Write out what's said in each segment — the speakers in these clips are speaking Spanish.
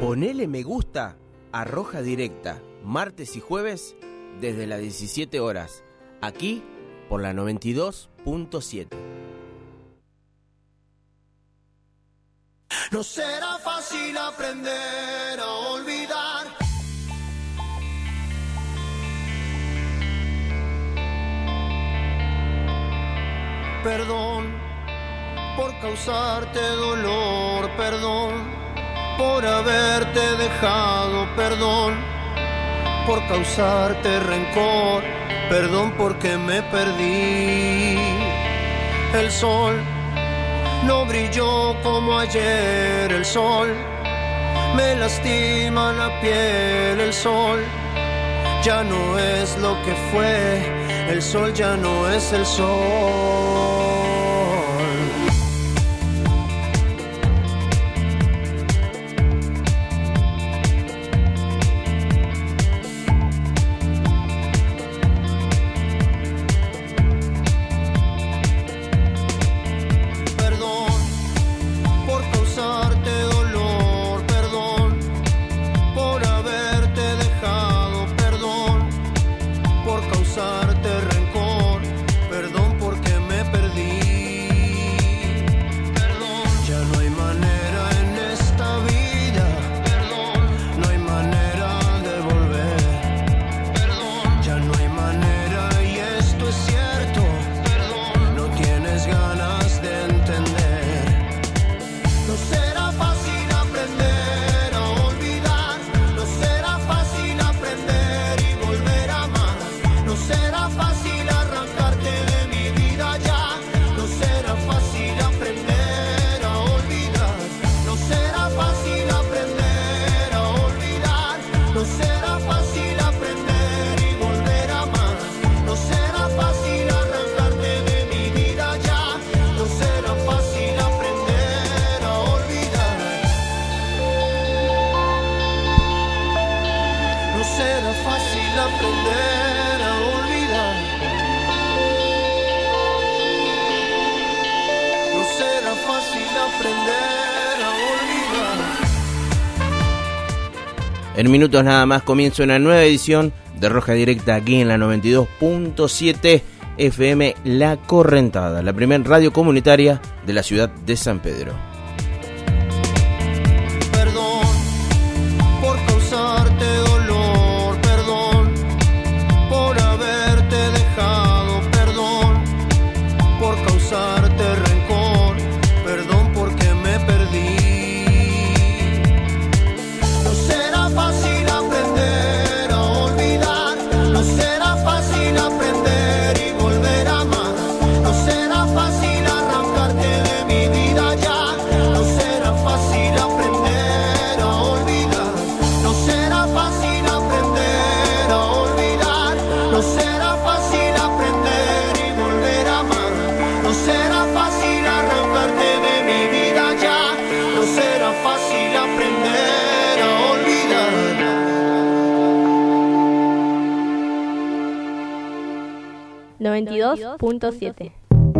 Ponele me gusta a Roja Directa, martes y jueves desde las 17 horas, aquí por la 92.7. No será fácil aprender a olvidar. Perdón por causarte dolor, perdón por haberte dejado, perdón por causarte rencor, perdón porque me perdí. El sol no brilló como ayer, el sol me lastima la piel, el sol ya no es lo que fue, el sol ya no es el sol. En minutos nada más comienza una nueva edición de Roja Directa aquí en la 92.7 FM La Correntada, la primer radio comunitaria de la ciudad de San Pedro. Perdón por causarte dolor, perdón por haberte dejado, perdón por causarte rencor, perdón porque me perdí. .7.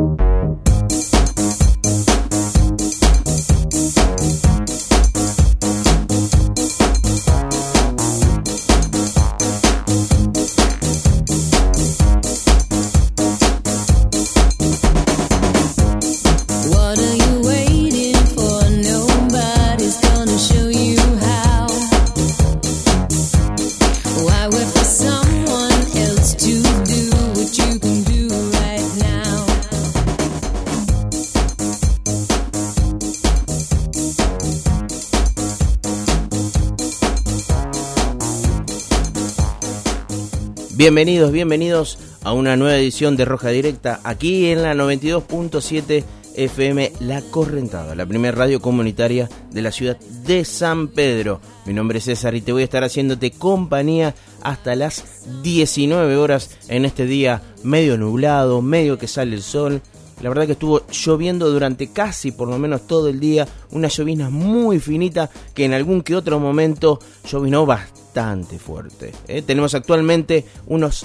Bienvenidos a una nueva edición de Roja Directa aquí en la 92.7 FM La Correntada, la primera radio comunitaria de la ciudad de San Pedro. Mi nombre es César y te voy a estar haciéndote compañía hasta las 19 horas en este día medio nublado, medio que sale el sol. La verdad que estuvo lloviendo durante casi por lo menos todo el día, una llovizna muy finita que en algún que otro momento llovinó bastante fuerte. Tenemos actualmente unos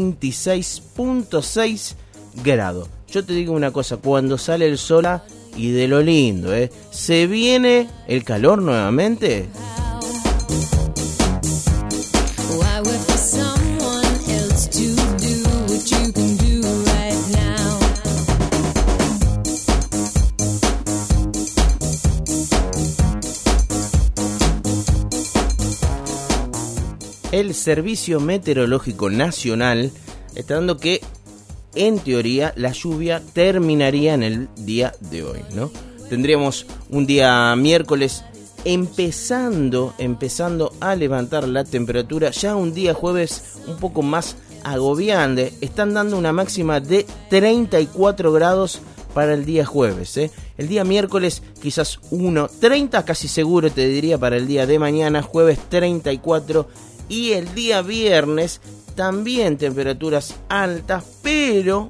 26.6 grados. Yo te digo una cosa, cuando sale el sol y de lo lindo, se viene el calor nuevamente. El Servicio Meteorológico Nacional está dando que, en teoría, la lluvia terminaría en el día de hoy, ¿no? Tendríamos un día miércoles empezando a levantar la temperatura, ya un día jueves un poco más agobiante. Están dando una máxima de 34 grados para el día jueves, ¿eh? El día miércoles quizás 30 casi seguro te diría para el día de mañana, jueves 34. Y el día viernes también temperaturas altas, pero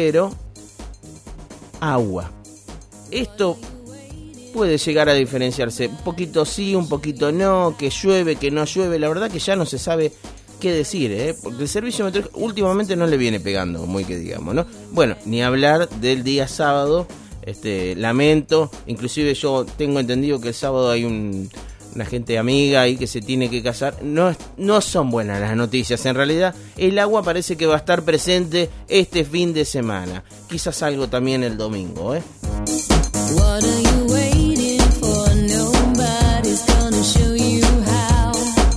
agua. Esto puede llegar a diferenciarse. Un poquito sí, un poquito no, que llueve, que no llueve. La verdad que ya no se sabe qué decir, ¿eh? Porque el servicio meteorológico últimamente no le viene pegando, muy que digamos, ¿no? Bueno, ni hablar del día sábado. Lamento, inclusive yo tengo entendido que el sábado hay una gente amiga ahí que se tiene que casar. No son buenas las noticias. En realidad el agua parece que va a estar presente este fin de semana. Quizás algo también el domingo, ¿eh? What are you waiting for? Nobody's gonna show you how.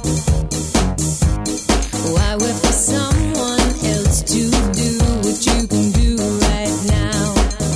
Why wait for someone else to do what you can do right now?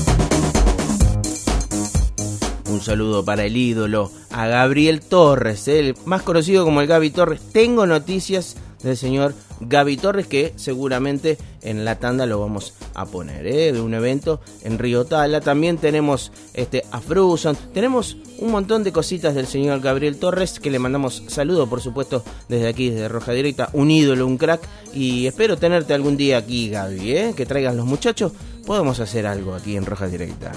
Un saludo para el ídolo, a Gabriel Torres, el más conocido como el Gaby Torres. Tengo noticias del señor Gaby Torres que seguramente en la tanda lo vamos a poner, de un evento en Río Tala. También tenemos a Fruson, tenemos un montón de cositas del señor Gabriel Torres, que le mandamos saludos, por supuesto, desde aquí, desde Roja Directa. Un ídolo, un crack, y espero tenerte algún día aquí, Gaby, que traigan los muchachos. Podemos hacer algo aquí en Roja Directa.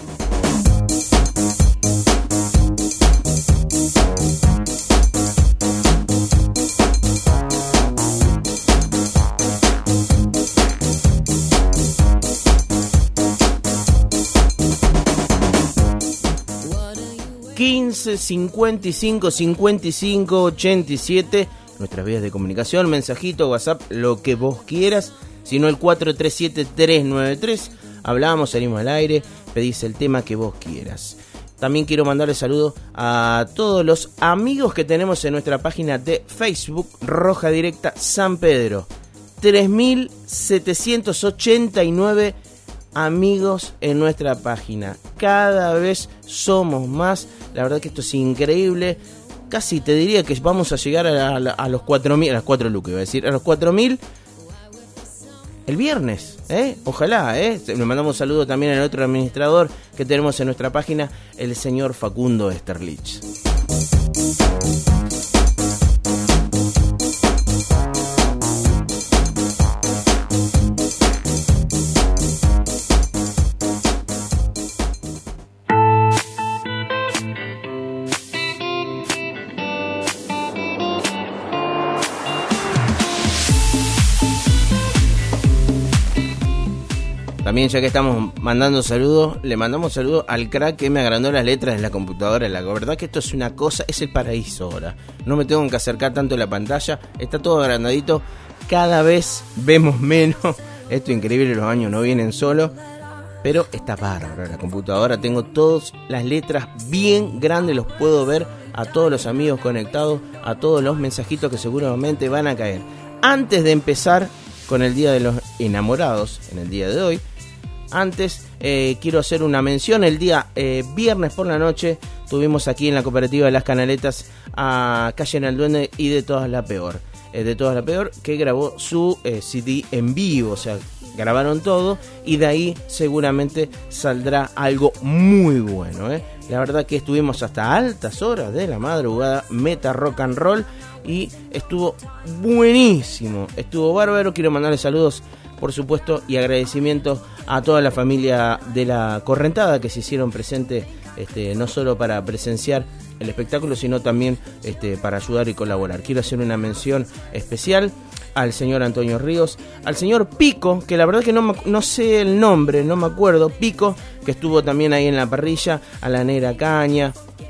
15 55 55 87, nuestras vías de comunicación, mensajito, WhatsApp, lo que vos quieras, sino el 437-393, hablamos, salimos al aire, pedís el tema que vos quieras. También quiero mandarle saludos a todos los amigos que tenemos en nuestra página de Facebook, Roja Directa San Pedro. 3.789 amigos en nuestra página. Cada vez somos más. La verdad que esto es increíble. Casi te diría que vamos a llegar a los 4.000, a las 4 lucas, iba a decir, a los 4.000 el viernes, ojalá, Le mandamos un saludo también al otro administrador que tenemos en nuestra página, el señor Facundo Esterlich. También, ya que estamos mandando saludos, le mandamos saludos al crack que me agrandó las letras de la computadora. La verdad que esto es una cosa, es el paraíso ahora. No me tengo que acercar tanto a la pantalla, está todo agrandadito. Cada vez vemos menos. Esto es increíble, los años no vienen solos. Pero está bárbaro la computadora. Tengo todas las letras bien grandes, los puedo ver a todos los amigos conectados, a todos los mensajitos que seguramente van a caer. Antes de empezar con el Día de los Enamorados, en el día de hoy, antes quiero hacer una mención. El día viernes por la noche tuvimos aquí en la cooperativa de Las Canaletas a Callen al Duende y De Todas la Peor. De Todas la Peor, que grabó su CD en vivo, o sea, grabaron todo y de ahí seguramente saldrá algo muy bueno. La verdad que estuvimos hasta altas horas de la madrugada, meta rock and roll, y estuvo buenísimo, estuvo bárbaro. Quiero mandarle saludos, por supuesto, y agradecimientos a toda la familia de La Correntada que se hicieron presentes, no solo para presenciar el espectáculo, sino también para ayudar y colaborar. Quiero hacer una mención especial al señor Antonio Ríos, al señor Pico, que la verdad que no sé el nombre, no me acuerdo, Pico, que estuvo también ahí en la parrilla, a la Negra Caña,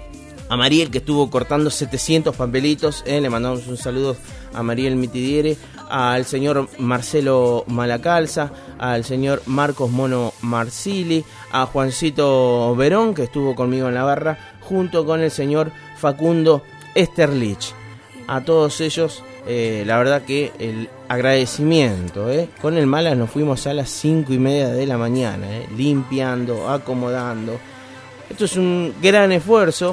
A Mariel, que estuvo cortando 700 papelitos, le mandamos un saludo a Mariel Mitidiere, al señor Marcelo Malacalza, al señor Marcos Mono Marsili, a Juancito Verón, que estuvo conmigo en la barra, junto con el señor Facundo Esterlich. A todos ellos, la verdad que el agradecimiento. Con el Mala nos fuimos a las 5:30 de la mañana, limpiando, acomodando. Esto es un gran esfuerzo.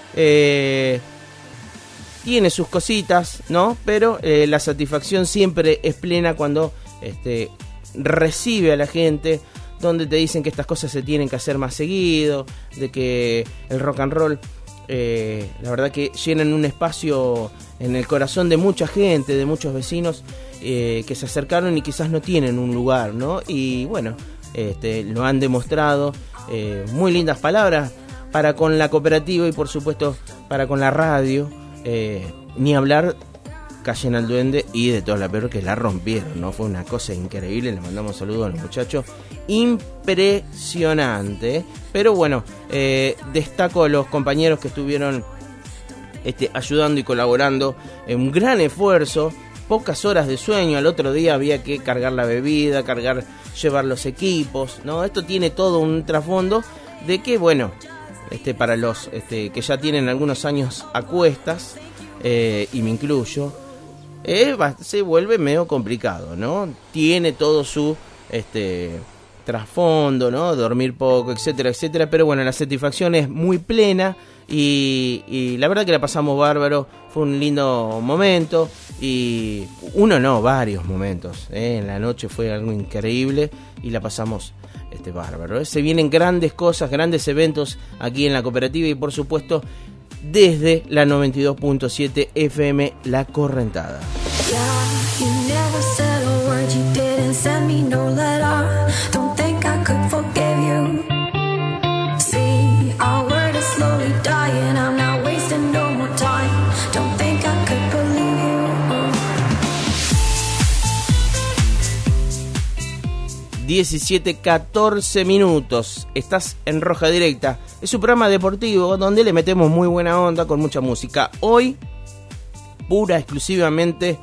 Tiene sus cositas, ¿no? Pero la satisfacción siempre es plena cuando recibe a la gente, donde te dicen que estas cosas se tienen que hacer más seguido, de que el rock and roll, la verdad que llenan un espacio en el corazón de mucha gente, de muchos vecinos que se acercaron y quizás no tienen un lugar, ¿no? Y bueno, lo han demostrado. Muy lindas palabras para con la cooperativa y por supuesto para con la radio, ni hablar Callen al Duende y de toda la peor, que la rompieron, ¿no? Fue una cosa increíble, le mandamos saludos a los muchachos, impresionante, pero bueno, destaco a los compañeros que estuvieron ayudando y colaborando, un gran esfuerzo, pocas horas de sueño, al otro día había que cargar la bebida, llevar los equipos, ¿no? Esto tiene todo un trasfondo de que, bueno, para los que ya tienen algunos años a cuestas, y me incluyo, se vuelve medio complicado, ¿no? Tiene todo su trasfondo, ¿no? Dormir poco, etcétera, etcétera, pero bueno, la satisfacción es muy plena y la verdad que la pasamos bárbaro, fue un lindo momento y varios momentos, en la noche fue algo increíble y la pasamos bárbaro. Se vienen grandes cosas, grandes eventos aquí en la cooperativa y por supuesto desde la 92.7 FM La Correntada. See, our word is slowly dying. I'm not wasting no more time. Don't think I could believe you. 17:14 minutos. Estás en Roja Directa. Es un programa deportivo donde le metemos muy buena onda con mucha música. Hoy, pura, exclusivamente,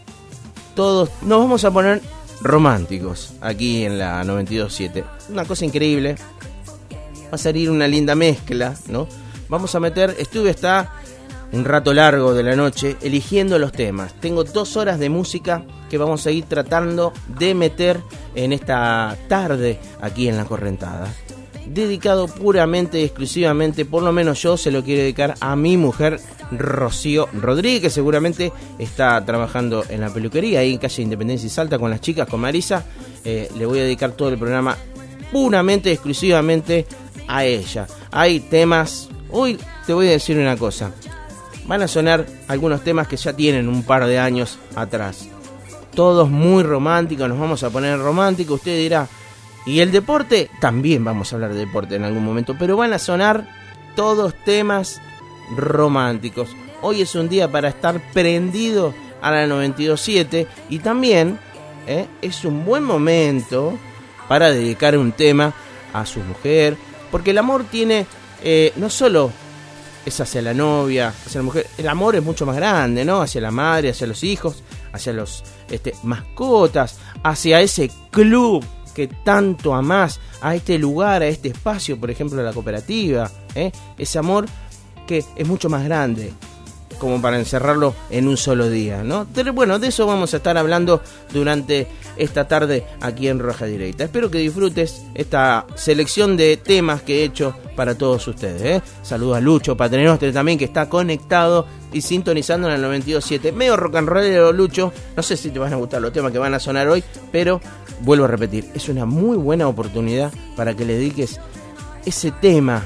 todos nos vamos a poner románticos aquí en la 92.7. Una cosa increíble. Va a salir una linda mezcla, ¿no? Vamos a meter, está un rato largo de la noche eligiendo los temas. Tengo 2 horas de música que vamos a ir tratando de meter en esta tarde aquí en La Correntada. Dedicado puramente y exclusivamente, por lo menos yo se lo quiero dedicar a mi mujer Rocío Rodríguez, que seguramente está trabajando en la peluquería ahí en calle Independencia y Salta con las chicas, con Marisa. Le voy a dedicar todo el programa puramente y exclusivamente a ella. Hay temas, hoy te voy a decir una cosa, van a sonar algunos temas que ya tienen un par de años atrás, todos muy románticos, nos vamos a poner románticos. Usted dirá, ¿y el deporte? También vamos a hablar de deporte en algún momento, pero van a sonar todos temas románticos. Hoy es un día para estar prendido a la 92.7 y también es un buen momento para dedicar un tema a su mujer, porque el amor tiene, no solo es hacia la novia, hacia la mujer, el amor es mucho más grande, ¿no? Hacia la madre, hacia los hijos, hacia los mascotas, hacia ese club que tanto amás, a este lugar, a este espacio, por ejemplo, la cooperativa, ese amor que es mucho más grande como para encerrarlo en un solo día, ¿no? Pero bueno, de eso vamos a estar hablando durante esta tarde aquí en Roja Directa. Espero que disfrutes esta selección de temas que he hecho para todos ustedes, Saludos a Lucho Paternostre también, que está conectado y sintonizando en el 92.7. Medio rock and rollero, Lucho. No sé si te van a gustar los temas que van a sonar hoy, pero vuelvo a repetir, es una muy buena oportunidad para que le dediques ese tema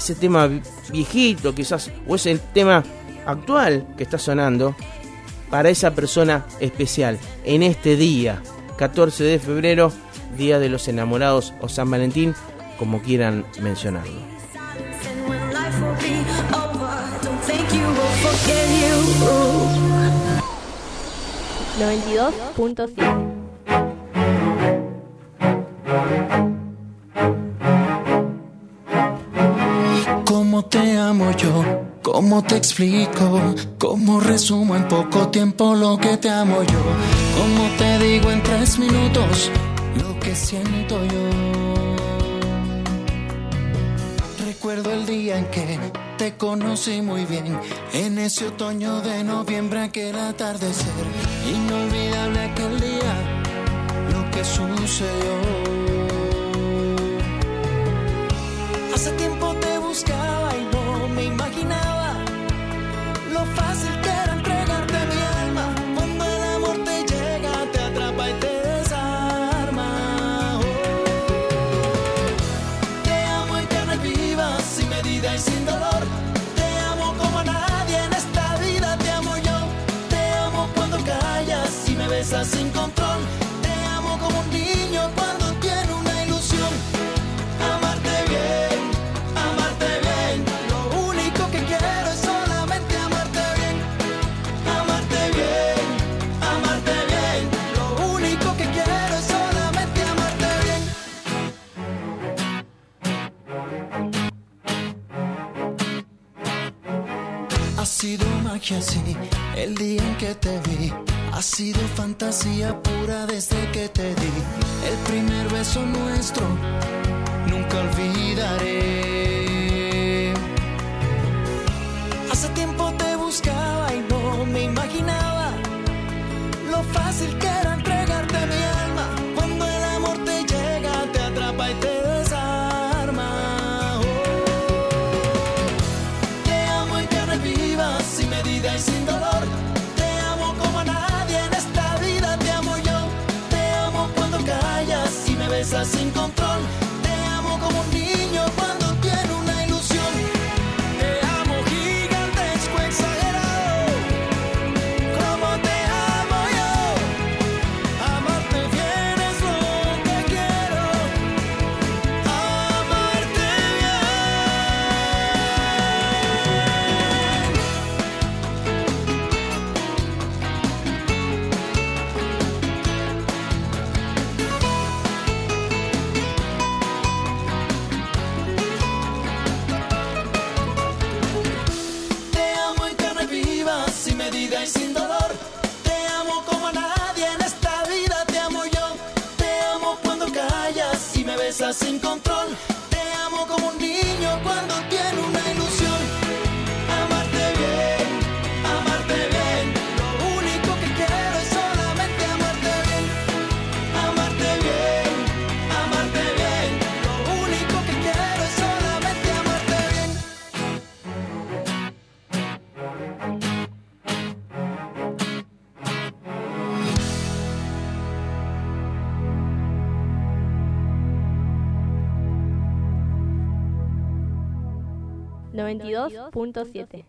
viejito quizás, o ese tema actual que está sonando para esa persona especial en este día 14 de febrero, Día de los Enamorados o San Valentín, como quieran mencionarlo. 92.7. ¿Cómo te amo yo? ¿Cómo te explico? ¿Cómo resumo en poco tiempo lo que te amo yo? ¿Cómo te digo en 3 minutos lo que siento yo? Recuerdo el día en que te conocí muy bien, en ese otoño de noviembre, aquel atardecer. Inolvidable aquel día, lo que sucedió. Hace tiempo te buscaba y no me imaginaba lo fácil que era entregarte mi alma. Cuando el amor te llega, te atrapa y te desarma. Oh. Te amo en carne viva, sin medida y sin dolor. Te amo como a nadie en esta vida, te amo yo. Te amo cuando callas y me besas sin control. Te amo como un niño cuando tiene una ilusión. Amarte bien, amarte bien. Lo único que quiero es solamente amarte bien. Amarte bien, amarte bien. Lo único que quiero es solamente amarte bien. Ha sido magia, sí, el día en que te vi. Ha sido fantasía pura desde que te di. El primer beso nuestro nunca olvidaré. Hace tiempo te buscaba y no me imaginaba lo fácil que era entregarte mi alma. Cuando el amor te llega, te atrapa y te desarma. Oh. Te amo en carne viva, sin medida y sin dolor. Te amo como a nadie en esta vida, te amo yo. Te amo cuando callas y me besas sin control. Como un niño cuando tiene una ilusión. Te amo gigantesco, exagerado, como te amo yo. Amarte bien es lo que quiero. Amarte y sin dolor. Te amo como a nadie en esta vida, te amo yo. Te amo cuando callas y me besas sin control. Te amo como un niño cuando tiene una ilusión. Amarte bien, amarte bien. Lo único que quiero es solamente amarte bien. Amarte bien, amarte bien. Lo único que quiero es solamente amarte bien. .7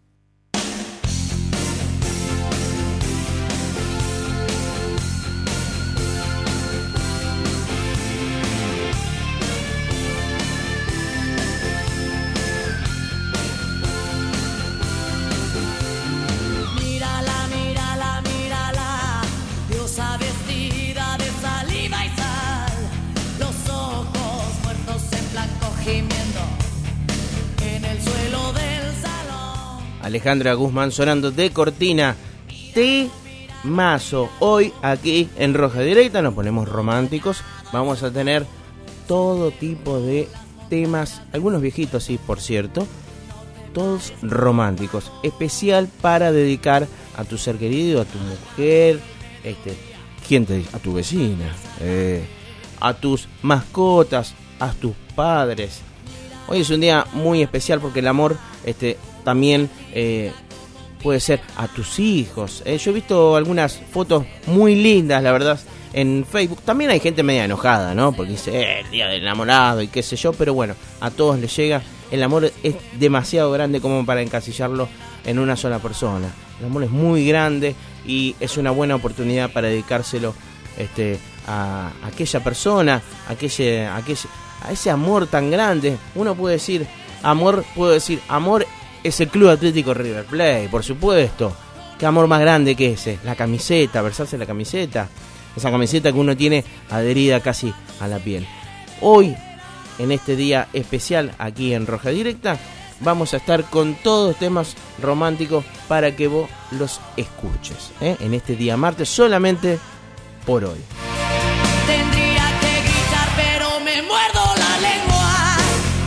Mírala, mírala, mírala, diosa vestida de saliva y sal, los ojos muertos en blanco gimiendo en el suelo del salón. Alejandra Guzmán sonando de cortina. Temazo. Hoy aquí en Roja Directa nos ponemos románticos. Vamos a tener todo tipo de temas, algunos viejitos, sí, por cierto, todos románticos, especial para dedicar a tu ser querido, a tu mujer, ¿quién te dice? A tu vecina, a tus mascotas, a tus padres. Hoy es un día muy especial porque el amor también puede ser a tus hijos. Yo he visto algunas fotos muy lindas, la verdad, en Facebook. También hay gente media enojada, ¿no? Porque dice, el día del enamorado y qué sé yo, pero bueno, a todos les llega. El amor es demasiado grande como para encasillarlo en una sola persona. El amor es muy grande y es una buena oportunidad para dedicárselo a aquella persona, a ese amor tan grande. Uno puede decir, amor es el Club Atlético River Plate, por supuesto. Qué amor más grande que ese. La camiseta, versarse la camiseta. Esa camiseta que uno tiene adherida casi a la piel. Hoy, en este día especial aquí en Roja Directa, vamos a estar con todos temas románticos para que vos los escuches, en este día martes, solamente por hoy. Tendría que gritar, pero me muerdo la lengua.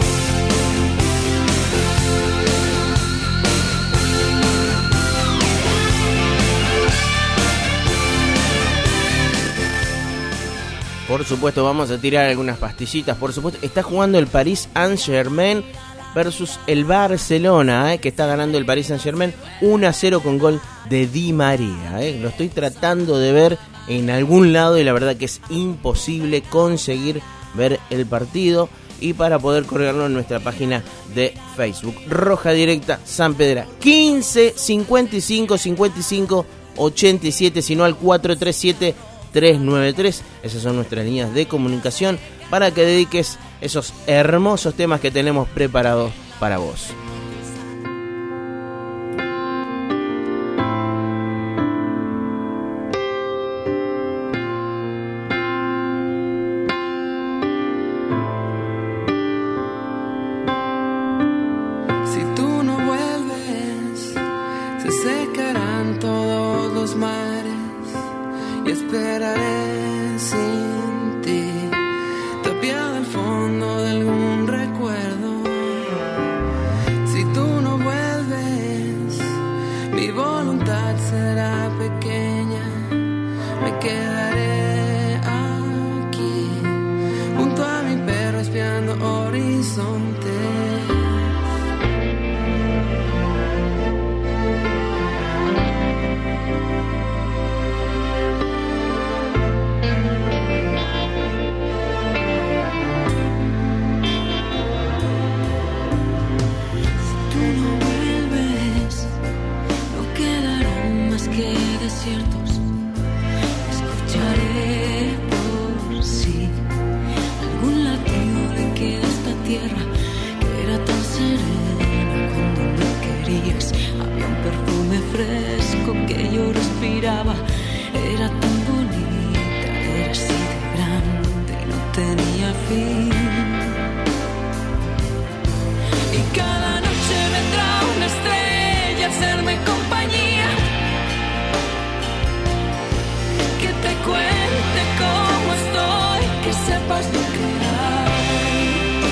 Por supuesto, vamos a tirar algunas pastillitas. Por supuesto, está jugando el Paris Saint-Germain versus el Barcelona, que está ganando el Paris Saint-Germain 1-0 con gol de Di María. Lo estoy tratando de ver en algún lado y la verdad que es imposible conseguir ver el partido. Y para poder colgarlo en nuestra página de Facebook, Roja Directa San Pedro, 15 55 55 87, sino al 437 393. Esas son nuestras líneas de comunicación para que dediques esos hermosos temas que tenemos preparados para vos. Si tú no vuelves, se secarán todos los mares y esperaré sin ti, tapiado al fondo de algún recuerdo. Si tú no vuelves, mi voluntad será pequeña, me quedaré aquí, junto a mi perro espiando horizontes. Desiertos, escucharé por sí algún latido de que esta tierra que era tan serena cuando me querías, había un perfume fresco que yo respiraba, era tan bonita, era así de grande y no tenía fin. Y cada noche vendrá una estrella a hacerme compañía, que te cuente cómo estoy, que sepas lo que hay.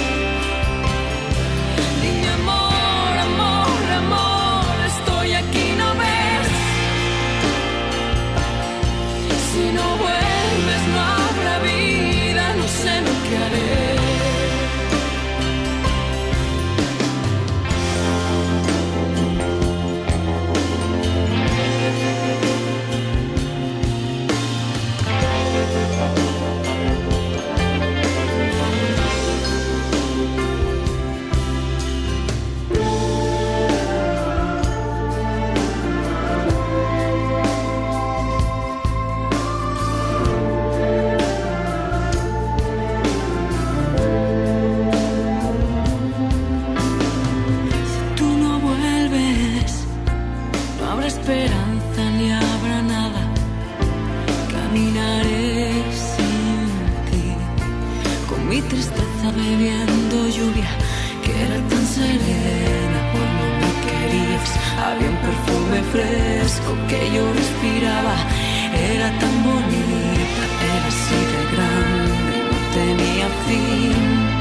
Dime amor, amor, amor, estoy aquí, ¿no ves? Si no vuelves no habrá vida, no sé lo que haré. Esperanza ni habrá nada, caminaré sin ti, con mi tristeza bebiendo lluvia que era tan serena cuando me querías, había un perfume fresco que yo respiraba, era tan bonita, era así de grande, no tenía fin,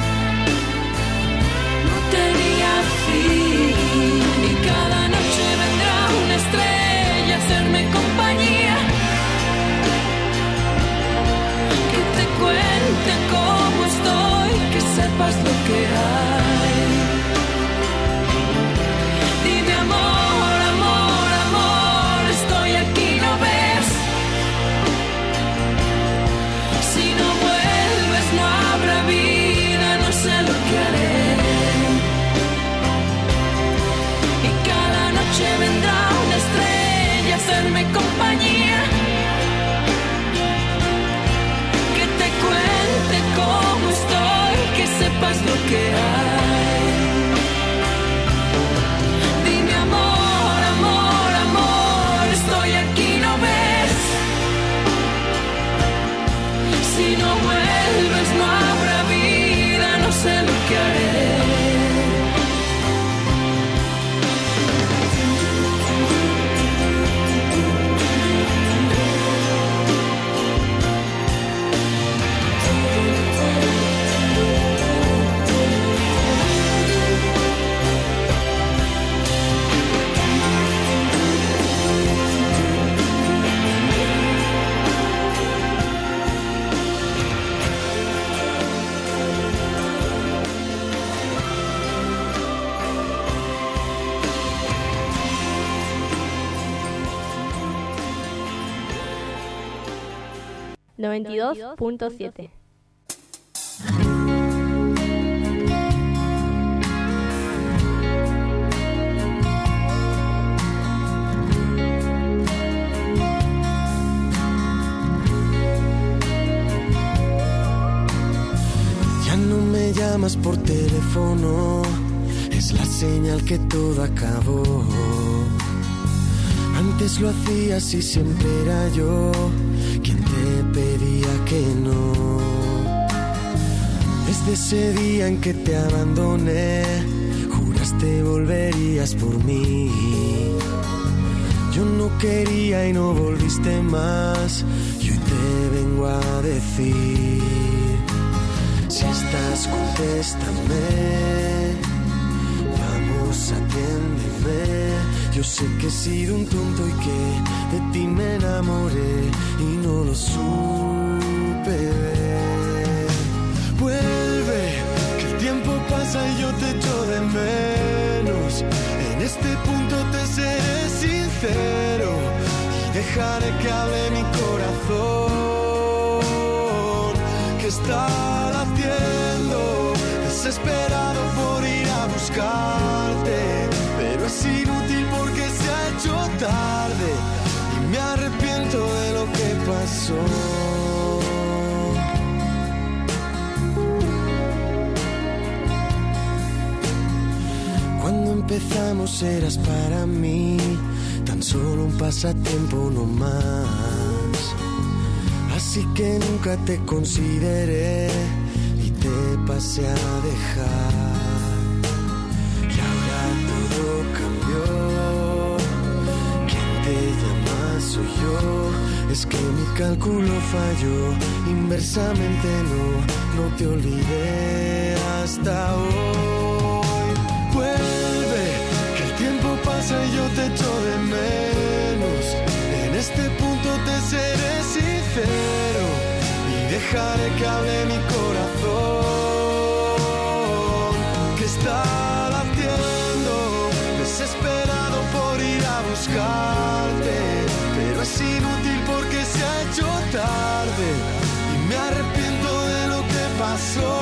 no tenía fin. Y cada noche vendrá una estrella a hacerme compañía, que te cuente cómo estoy, que sepas lo que hay. Dime amor, amor, amor, estoy aquí, ¿no ves? Si no vuelves no habrá vida, no sé lo que haré. 92.7. Ya no me llamas por teléfono, es la señal que todo acabó. Antes lo hacías y siempre era yo quien te pedía que no. Desde ese día en que te abandoné, juraste volverías por mí. Yo no quería y no volviste más, y hoy te vengo a decir: si estás, contéstame, vamos, atiéndeme. Yo sé que he sido un tonto y que de ti me enamoré y no lo supe ver. Vuelve, que el tiempo pasa y yo te echo de menos. En este punto te seré sincero y dejaré que hable mi corazón, que está latiendo, desesperado por ir a buscarte, pero es inútil porque se ha hecho tarde y me arrepiento de lo que pasó. Cuando empezamos eras para mí tan solo un pasatiempo no más, así que nunca te consideré y te pasé a dejar. Y ahora todo cambió, quien te llama soy yo. Es que mi cálculo falló, inversamente no te olvidé hasta hoy. Vuelve, que el tiempo pasa y yo te echo de menos. En este punto te seré sincero y dejaré que hable mi corazón, que está latiendo, desesperado por ir a buscarte, pero es inútil porque se ha hecho tarde y me arrepiento de lo que pasó.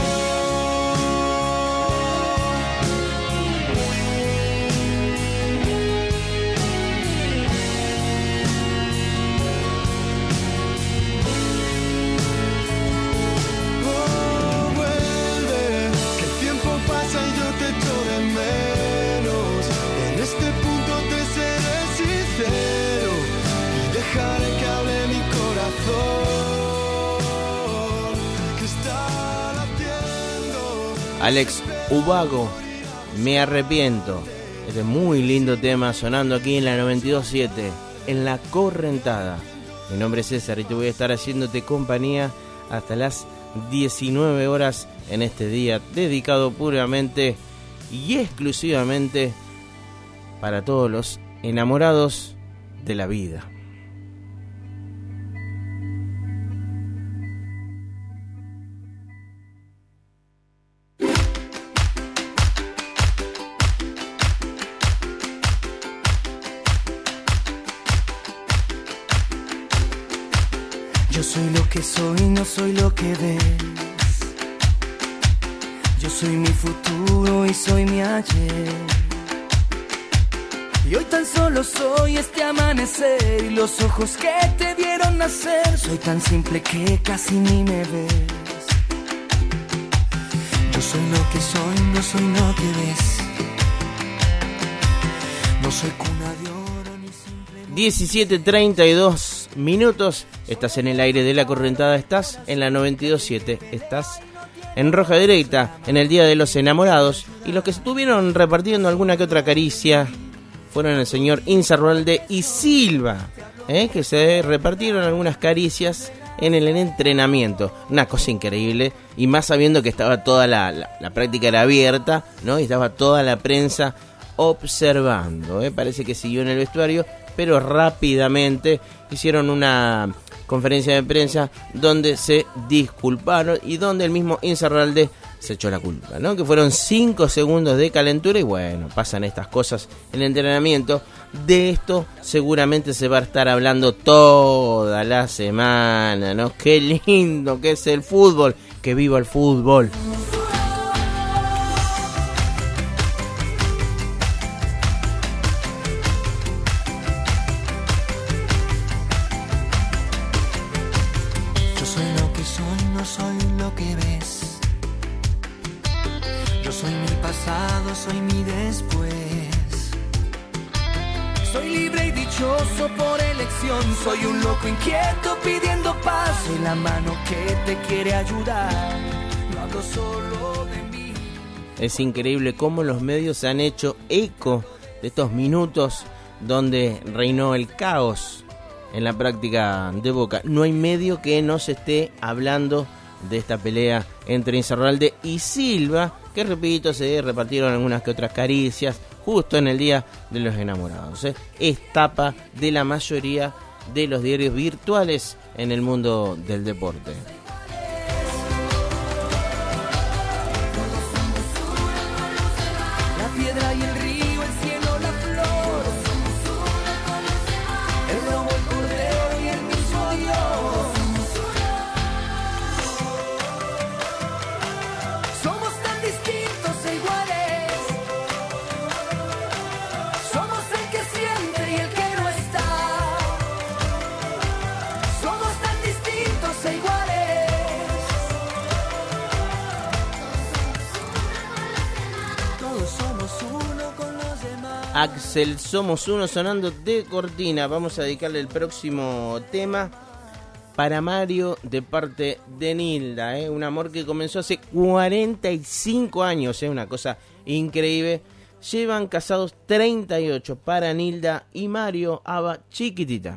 Dejaré que hable mi corazón, que está latiendo. Alex Ubago, Me Arrepiento. Este muy lindo tema sonando aquí en la 92.7, en La Correntada. Mi nombre es César y te voy a estar haciéndote compañía hasta las 19 horas en este día dedicado puramente y exclusivamente para todos los enamorados de la vida. Yo soy lo que soy, no soy lo que ves. Yo soy mi futuro y soy mi ayer. Y hoy tan solo soy este amanecer y los ojos que te vieron nacer. Soy tan simple que casi ni me ves. Yo soy lo que soy, no soy lo que ves. No soy cuna de oro ni simple... 17:32 minutos. Estás en el aire de La Correntada, estás en la 92.7, estás en Roja Directa, en el Día de los Enamorados. Y los que estuvieron repartiendo alguna que otra caricia fueron el señor Insaurralde y Silva, que se repartieron algunas caricias en el entrenamiento. Una cosa increíble, y más sabiendo que estaba toda la práctica era abierta, ¿no? Y estaba toda la prensa observando. Parece que siguió en el vestuario, pero rápidamente hicieron una conferencia de prensa donde se disculparon y donde el mismo Insaurralde se echó la culpa, ¿no? Que fueron 5 segundos de calentura y bueno, pasan estas cosas en el entrenamiento. De esto seguramente se va a estar hablando toda la semana, ¿no? Qué lindo que es el fútbol, que viva el fútbol. Yo soy lo que soy, no soy lo que ves. Yo soy mi pasado, soy mi después. Soy libre y dichoso por elección. Soy un loco inquieto pidiendo paz. Soy la mano que te quiere ayudar. No hablo solo de mí. Es increíble cómo los medios se han hecho eco de estos minutos donde reinó el caos en la práctica de Boca. No hay medio que no se esté hablando de esta pelea entre Insaurralde y Silva, que repito, se repartieron algunas que otras caricias justo en el Día de los Enamorados. Es tapa de la mayoría de los diarios virtuales en el mundo del deporte. La piedra y el río, el cielo, la flor. El lobo, el cordero y el mismo Dios. Somos tan distintos e iguales. Somos el que siente y el que no está. Somos tan distintos e iguales. Todos somos uno con los demás. Axel, somos uno sonando de cortina. Vamos a dedicarle el próximo tema para Mario de parte de Nilda, un amor que comenzó hace 45 años, una cosa increíble. Llevan casados 38 para Nilda y Mario, Ava Chiquitita.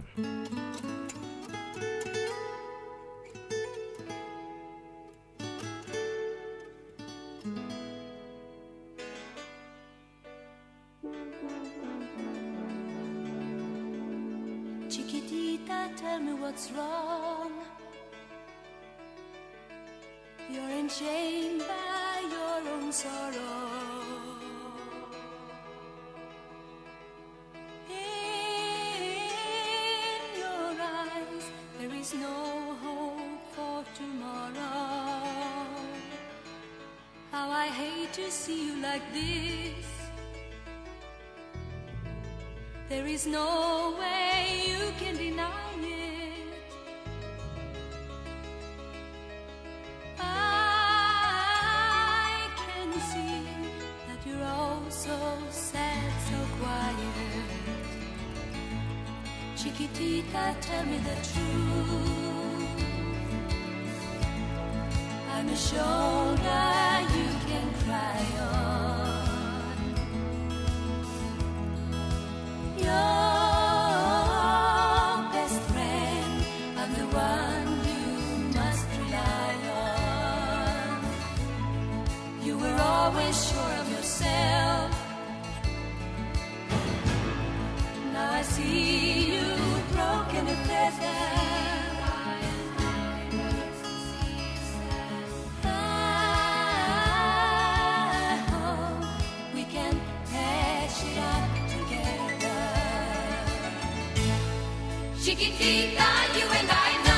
Chiquitita, tell me what's wrong. You're enchained by your own sorrow. In your eyes, there is no hope for tomorrow. How I hate to see you like this. There is no way you can deny it. I can see that you're all so sad, so quiet. Chiquitita, tell me the truth. I'm a shoulder you can cry on. Your best friend, I'm the one you must rely on. You were always sure of yourself. Now I see you broken and feathered. I hope we can patch it up together. Chiquitita, you and I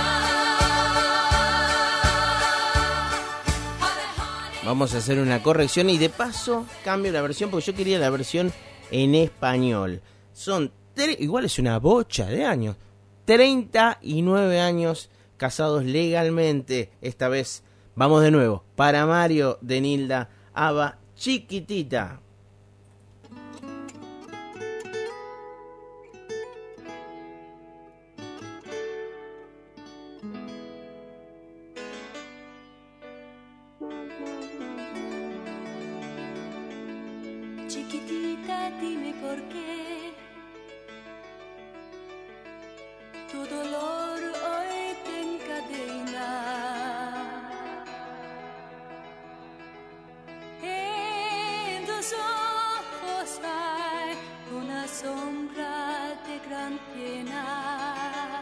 know. Vamos a hacer una corrección y de paso cambio la versión porque yo quería la versión en español. Son igual es una bocha de años. 39 años casados legalmente. Esta vez vamos de nuevo. Para Mario de Nilda, Ava Chiquitita. Chiquitita, dime por qué tu dolor hoy te encadena. En tus ojos hay una sombra de gran pena.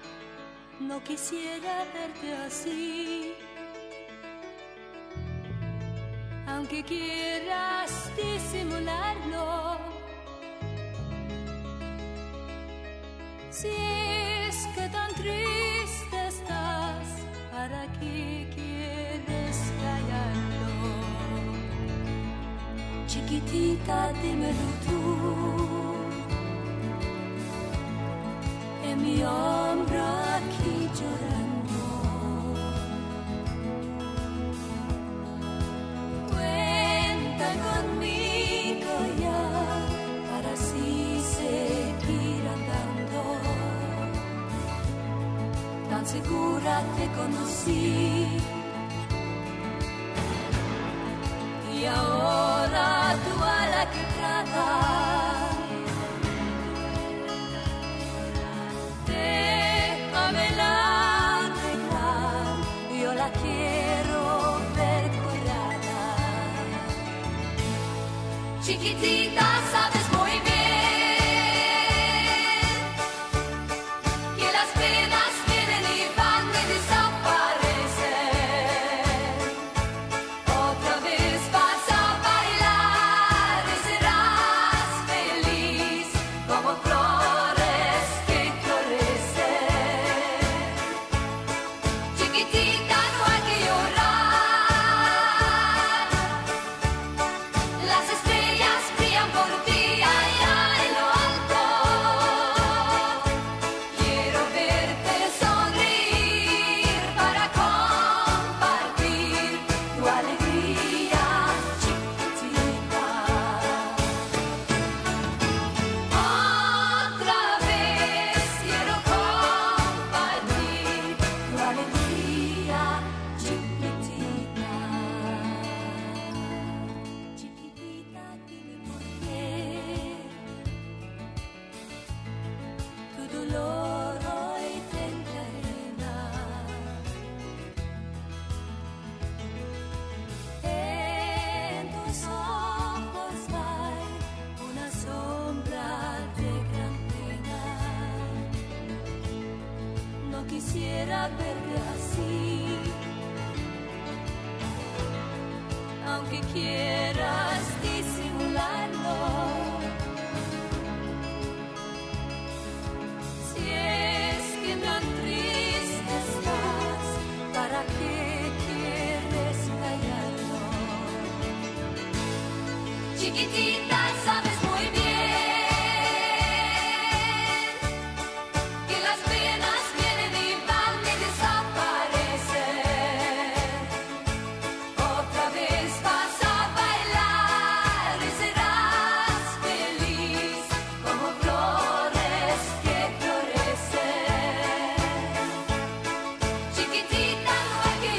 No quisiera verte así. aunque quieras disimularlo. Si es que tan triste estás, ¿para qué quieres callarlo? Chiquitita, dímelo tú, en mi hombro aquí llorando. Cuenta conmigo ya, para así seguir andando. Tan segura te conocí, y ahora tú a la quebrada. Déjamela arreglar, yo la quiero ver curada. Chiquitita, sabes muy bien que las penas vienen y van y desaparecen. Otra vez vas a bailar y serás feliz como flores que florecen. Chiquitita, no hay que llorar, las estrellas brillan por ti allá en lo alto. Quiero verte sonreír para compartir tu alegría, chiquitita. Otra vez quiero compartir tu alegría, chiquitita. Chiquitita, dime por qué tu dolor hoy te encadena. En tus ojos hay una sombra de gran pena. No quisiera verte así, aunque quieras disimularlo. Si es que tan triste estás, ¿para qué quieres callarlo? Chiquitita, sabes muy bien que las penas vienen y van y desaparecen. Otra vez vas a bailar y serás feliz como flores que florecen. Chiquitita, no hay que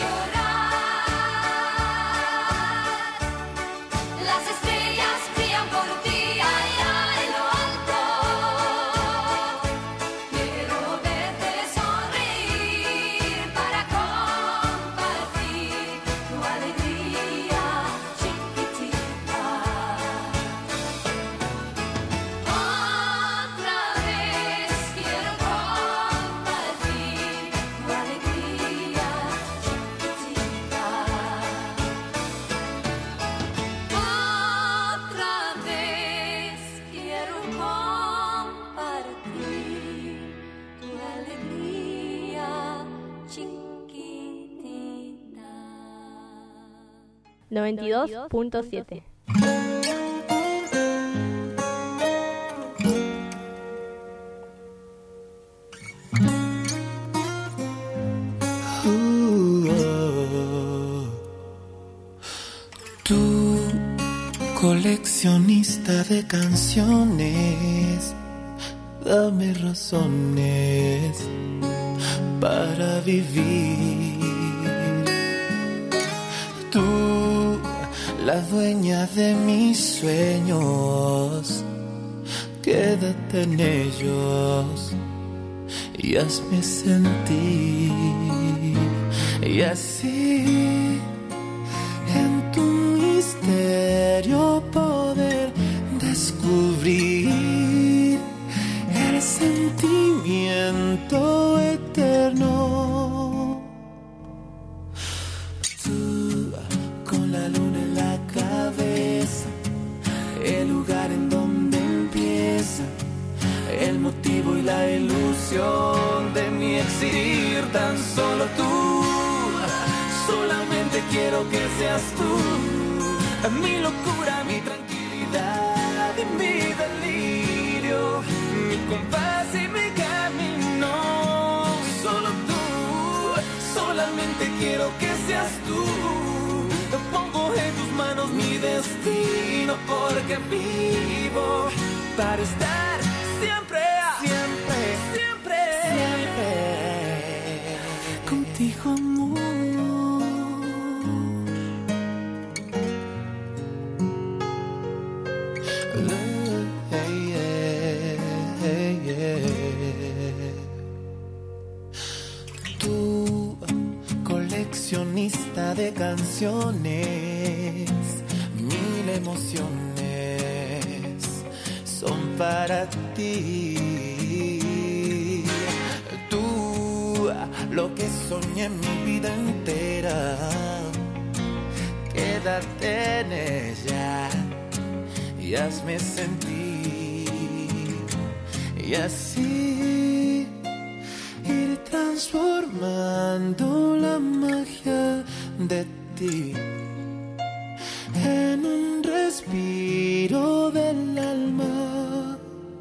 llorar, las estrellas brillan por ti allá en lo alto. Quiero verte sonreír para compartir tu alegría, chiquitita. Otra vez quiero compartir tu alegría, chiquitita. Otra vez quiero compartir tu alegría, chiquitita. 92.7. Tú, coleccionista de canciones, dame razones para vivir. Tú, la dueña de mis sueños, quédate en ellos y hazme sentir. Y así, en tu misterio poder descubrir el sentimiento eterno. Tú, con la luna en la cara, ilusión de mi existir, tan solo tú. Solamente quiero que seas tú, mi locura, mi tranquilidad y mi delirio, mi compás y mi camino. Solo tú, solamente quiero que seas tú. Pongo en tus manos mi destino, porque vivo para estar siempre, siempre, siempre, siempre contigo, amor. Tú, coleccionista de canciones, mil emociones son para ti. Tú, lo que soñé en mi vida entera, quédate en ella y hazme sentir, y así ir transformando la magia de ti en un respiro del alma.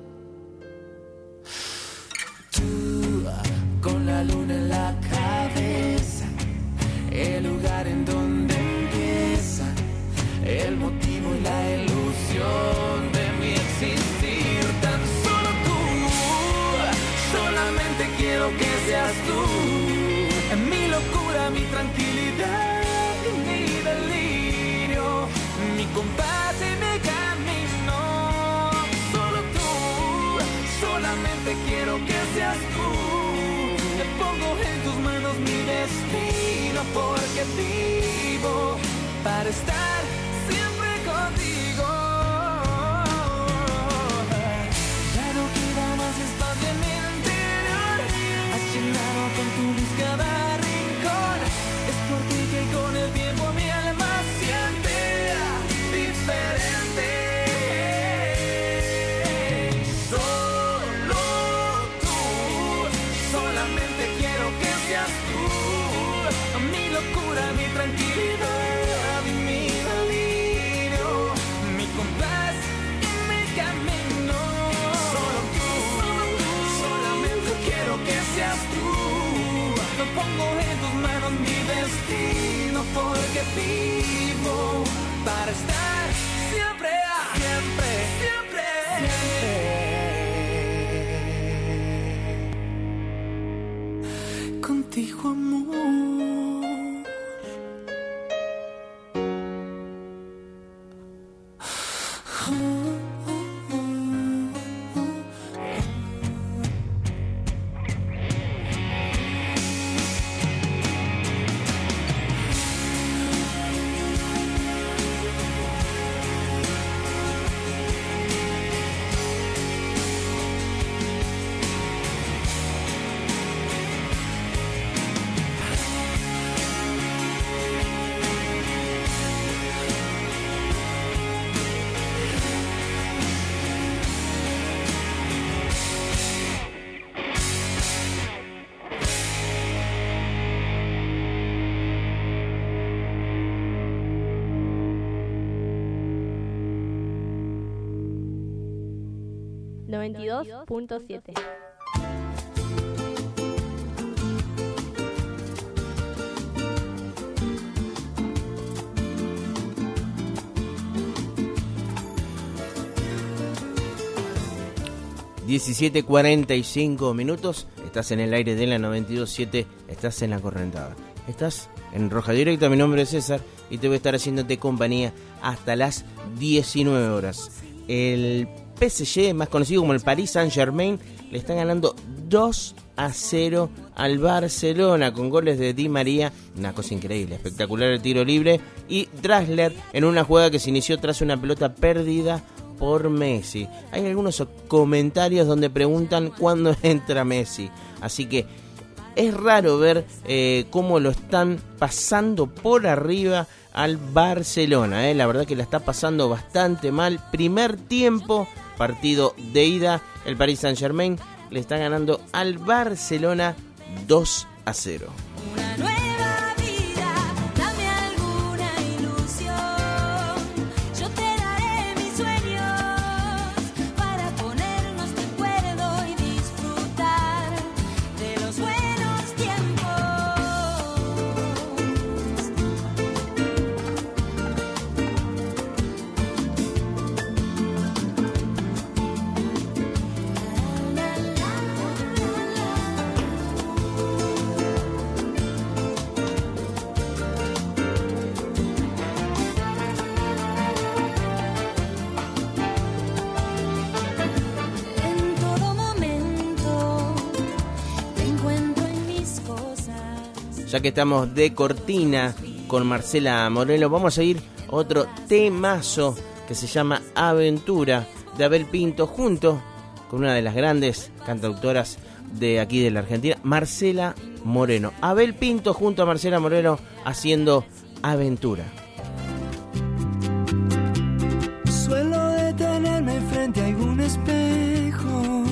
Tú, con la luna en la cabeza, el lugar en donde empieza el motivo y la ilusión de mi existir, tan solo tú. Solamente quiero que seas tú, mi locura, mi tranquilidad y mi delirio, mi compás y mi camino. Solo tú, solamente quiero que seas tú. Te pongo en tus manos mi destino, porque vivo para estar siempre contigo. Ya no queda más espacio en mi interior, has llenado con tu luz cada rincón. Es por ti que con el tiempo mi alma siente diferente. Solo tú, solamente quiero que seas tú, mi locura, mi tranquilidad y mi delirio, mi compás y mi camino. Solo tú, solamente quiero que seas tú. Lo pongo en tus manos mi destino, porque vivo para estar siempre, siempre, siempre, siempre contigo, amor. .7. ...17:45... Estás en el aire de la 92.7... Estás en La Correntada. Estás en Roja Directa. Mi nombre es César y te voy a estar haciéndote compañía hasta las 19 horas. El PSG, más conocido como el Paris Saint-Germain, le están ganando 2-0 al Barcelona con goles de Di María, una cosa increíble, espectacular el tiro libre, y Draxler en una jugada que se inició tras una pelota perdida por Messi. Hay algunos comentarios donde preguntan cuándo entra Messi, así que es raro ver cómo lo están pasando por arriba al Barcelona, la verdad que la está pasando bastante mal. Primer tiempo, partido de ida, el Paris Saint-Germain le está ganando al Barcelona 2-0. Una nueva vida, dame alguna ilusión. Yo te daré mis sueños para ponernos de acuerdo y disfrutar de los buenos tiempos. En todo momento te encuentro en mis cosas. Ya que estamos de cortina con Marcela Moreno, vamos a ir a otro temazo que se llama Aventura, de Abel Pinto, junto con una de las grandes cantautoras de aquí de la Argentina, Marcela Moreno. Abel Pinto junto a Marcela Moreno haciendo Aventura. Suelo detenerme frente a algún espejo,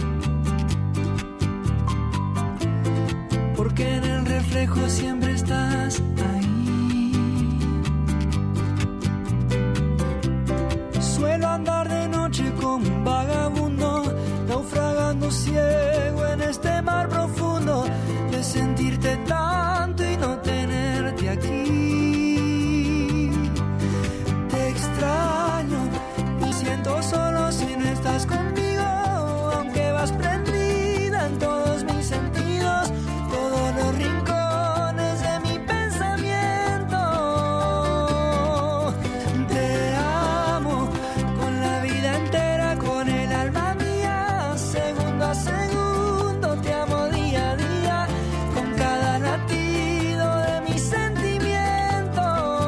porque en el reflejo siempre estás ahí. Suelo andar de noche como un vagabundo, naufragando ciego en este mar profundo, de sentirte tanto y no tenerte aquí. Te extraño y siento solo si no estás conmigo, aunque vas prendida en todos mis sentidos, todos los rincones de mi pensamiento. Te amo con la vida entera, con el alma mía, segundo a segundo te amo día a día, con cada latido de mi sentimiento.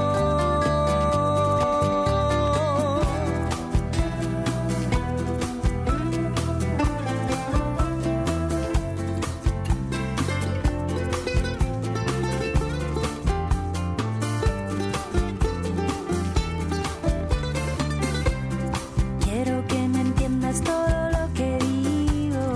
Quiero que me entiendas todo lo que digo.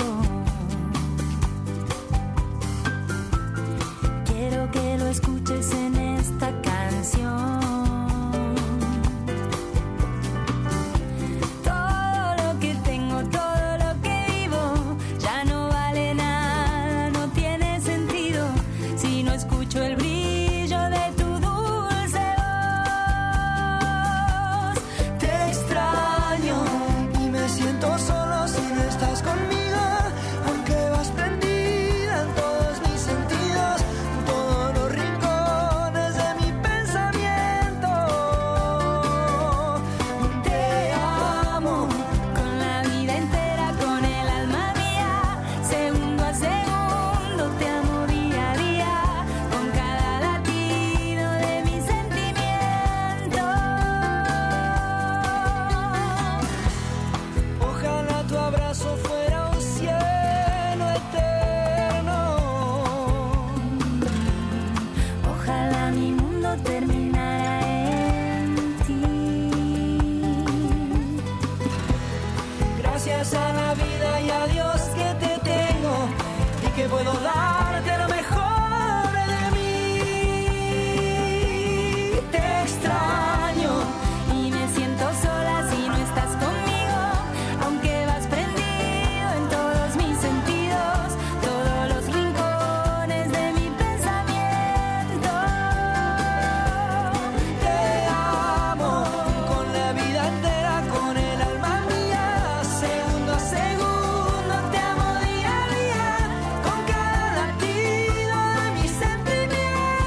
Quiero que lo escuches en esta canción. Todo lo que tengo, todo lo que vivo, ya no vale nada, no tiene sentido si no escucho el brillo de tu dulce voz. Te extraño y me siento solo si no estás conmigo, aunque vas prendida en todos mis sentidos, todos los rincones de mi pensamiento. Te amo Con la vida entera, con el alma mía, segundo a segundo te amo día a día, con cada latido de mi sentimiento. Ojalá tu abrazo fuera un cielo eterno. Ojalá mi mundo terminara en ti. Gracias a la vida y a Dios que te tengo y que puedo darte lo mejor de mí. Te extraño Y me siento sola si no estás conmigo, aunque vas prendido en todos mis sentidos, todos los rincones de mi pensamiento. te amo con la vida entera, con el alma mía, segundo a segundo te amo día a día, con cada latido de mi sentimiento.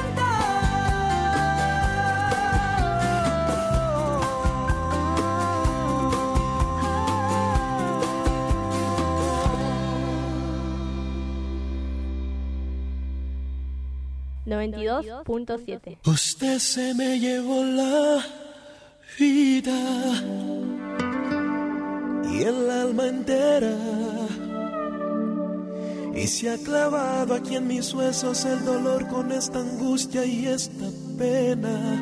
92.7. Usted se me llevó la vida y el alma entera, y se ha clavado aquí en mis huesos el dolor con esta angustia y esta pena.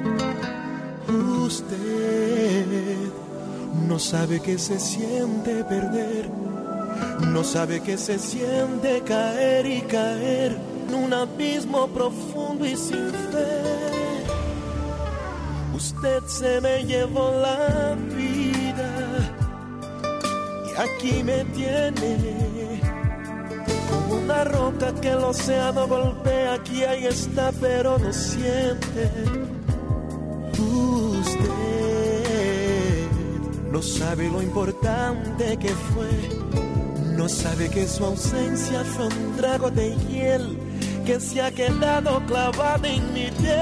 Usted no sabe qué se siente perder No sabe que se siente caer y caer en un abismo profundo y sin fe. Usted se me llevó la vida y aquí me tiene como una roca que el océano golpea. Aquí ahí está, pero no siente. Usted no sabe lo importante que fue. No sabe que su ausencia fue un trago de hiel que se ha quedado clavado en mi piel.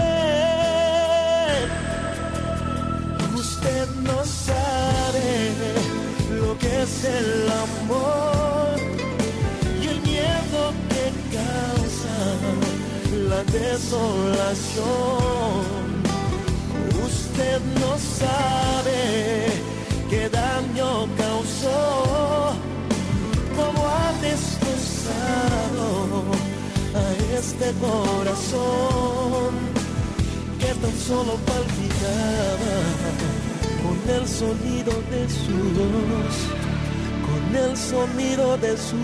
Usted no sabe lo que es el amor y el miedo que causa la desolación. Usted no sabe qué daño causó, cómo ha destrozado a este corazón que tan solo palpitaba con el sonido de su voz, con el sonido de su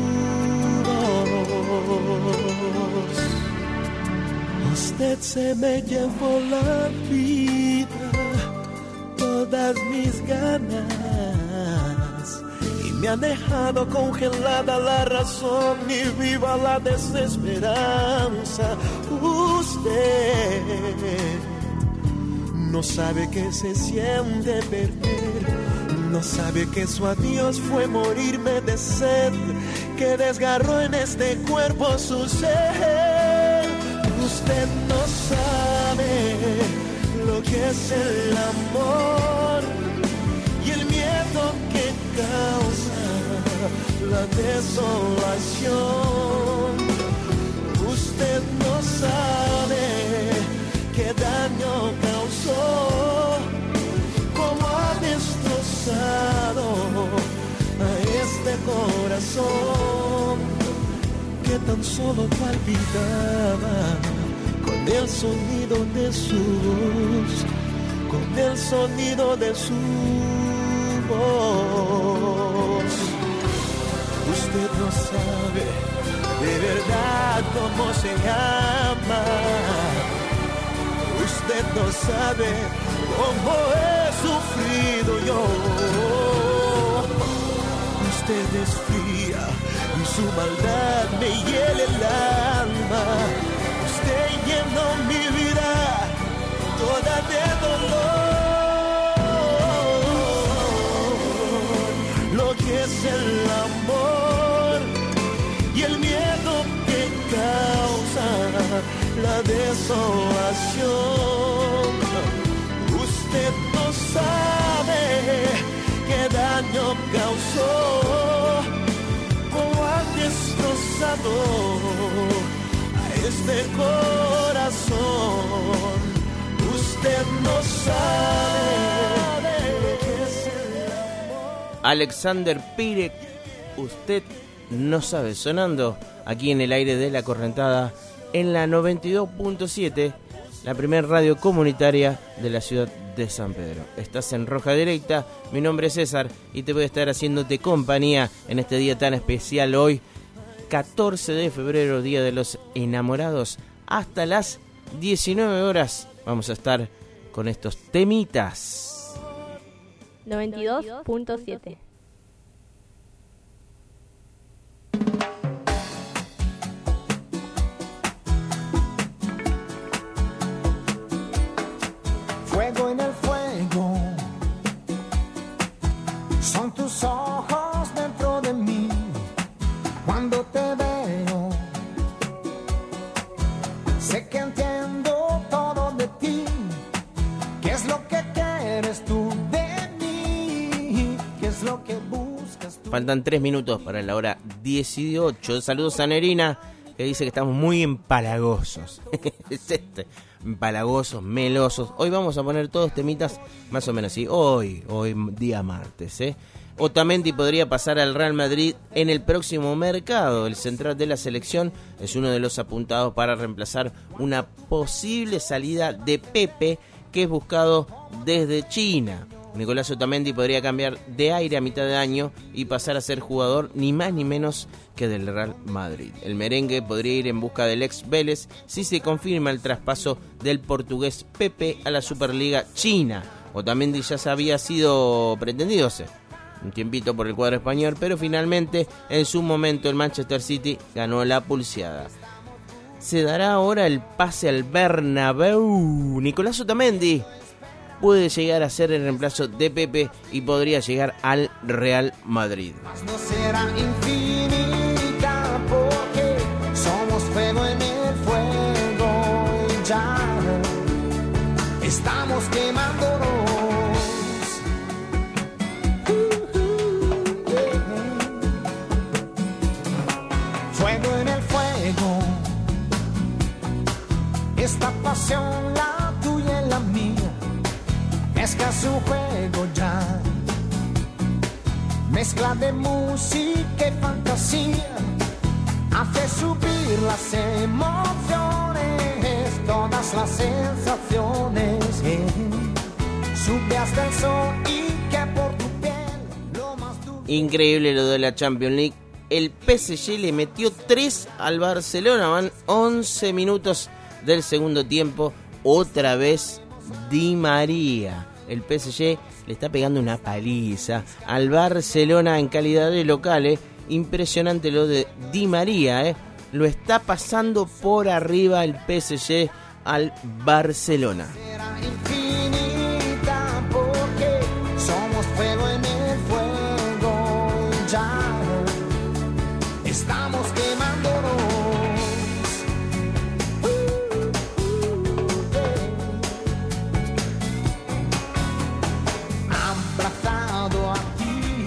voz. Usted se me llevó la vida, todas mis ganas, y me ha dejado congelada la razón y viva la desesperanza. Usted no sabe que se siente perder, no sabe que su adiós fue morirme de sed, que desgarró en este cuerpo su ser. Usted no sabe lo que es el amor y el miedo que causa la desolación. Usted no sabe qué daño causó, cómo ha destrozado a este corazón que tan solo palpitaba con el sonido de su voz, con el sonido de su voz. Usted no sabe de verdad cómo se llama. Usted no sabe cómo he sufrido yo. Usted es fría y su maldad me hiela el alma. Usted llenó mi vida toda de dolor. Lo que es el amor y el miedo que causa la desolación. Usted no sabe qué daño causó, cómo ha destrozado a este corazón. Usted no sabe lo que es el amor. Alexander Pirek, usted no sabe, sonando aquí en el aire de La Correntada en la 92.7, la primer radio comunitaria de la ciudad de San Pedro. Estás en Roja Directa, mi nombre es César y te voy a estar haciéndote compañía en este día tan especial hoy, 14 de febrero, Día de los Enamorados. Hasta las 19 horas vamos a estar con estos temitas. 92.7. Fuego en el fuego, son tus ojos dentro de mí. Cuando te veo, sé que entiendo todo de ti. ¿Qué es lo que quieres tú de mí? ¿Qué es lo que buscas tú? Faltan 3 minutos para la hora 18. Saludos a Nerina, que dice que estamos muy empalagosos. Es empalagosos, melosos. Hoy vamos a poner todos temitas más o menos así. Hoy día martes, Otamendi podría pasar al Real Madrid en el próximo mercado. El central de la selección es uno de los apuntados para reemplazar una posible salida de Pepe, que es buscado desde China. Nicolás Otamendi podría cambiar de aire a mitad de año y pasar a ser jugador ni más ni menos que del Real Madrid. El merengue podría ir en busca del ex Vélez si se confirma el traspaso del portugués Pepe a la Superliga China. Otamendi ya había sido pretendido hace un tiempito por el cuadro español, pero finalmente en su momento el Manchester City ganó la pulseada. Se dará ahora el pase al Bernabéu. Nicolás Otamendi puede llegar a ser el reemplazo de Pepe y podría llegar al Real Madrid. No será infinita porque somos fuego en el fuego y ya estamos quemándonos. Fuego en el fuego, esta pasión, la tuya y la mía, es casi un juego ya. Mezcla de música y fantasía hace subir las emociones, todas las sensaciones. Sube hasta el sol y que por tu piel lo más duro. Increíble lo de la Champions League. El PSG le metió 3 al Barcelona. Van 11 minutos del segundo tiempo. Otra vez Di María. El PSG le está pegando una paliza al Barcelona en calidad de local. Impresionante lo de Di María. Lo está pasando por arriba el PSG al Barcelona. Será infinita porque somos fuego en el fuego y ya estamos quemándonos. Abrazado a ti,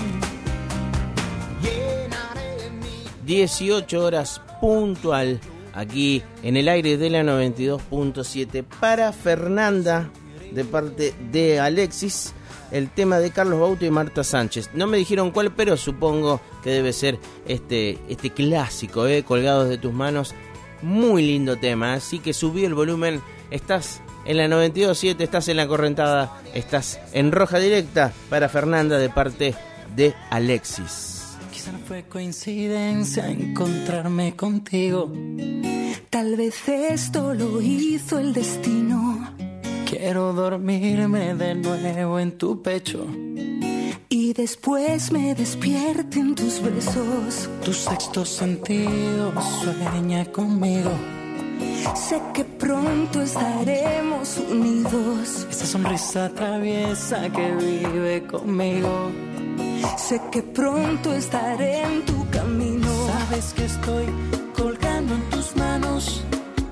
llenaré mi 18 horas puntual aquí en el aire de la 92.7 para Fernanda de parte de Alexis. El tema de Carlos Bauto y Marta Sánchez. No me dijeron cuál, pero supongo que debe ser este clásico, Colgados de tus manos. Muy lindo tema, así que subí el volumen. Estás en la 92.7, estás en La Correntada, estás en Roja Directa para Fernanda de parte de Alexis. Quizá no fue coincidencia encontrarme contigo. Tal vez esto lo hizo el destino. Quiero dormirme de nuevo en tu pecho Y después me despierto en tus besos. Tu sexto sentido sueña conmigo. Sé que pronto estaremos unidos. Esa sonrisa traviesa que vive conmigo. Sé que pronto estaré en tu camino. Sabes que estoy colgando en tus manos.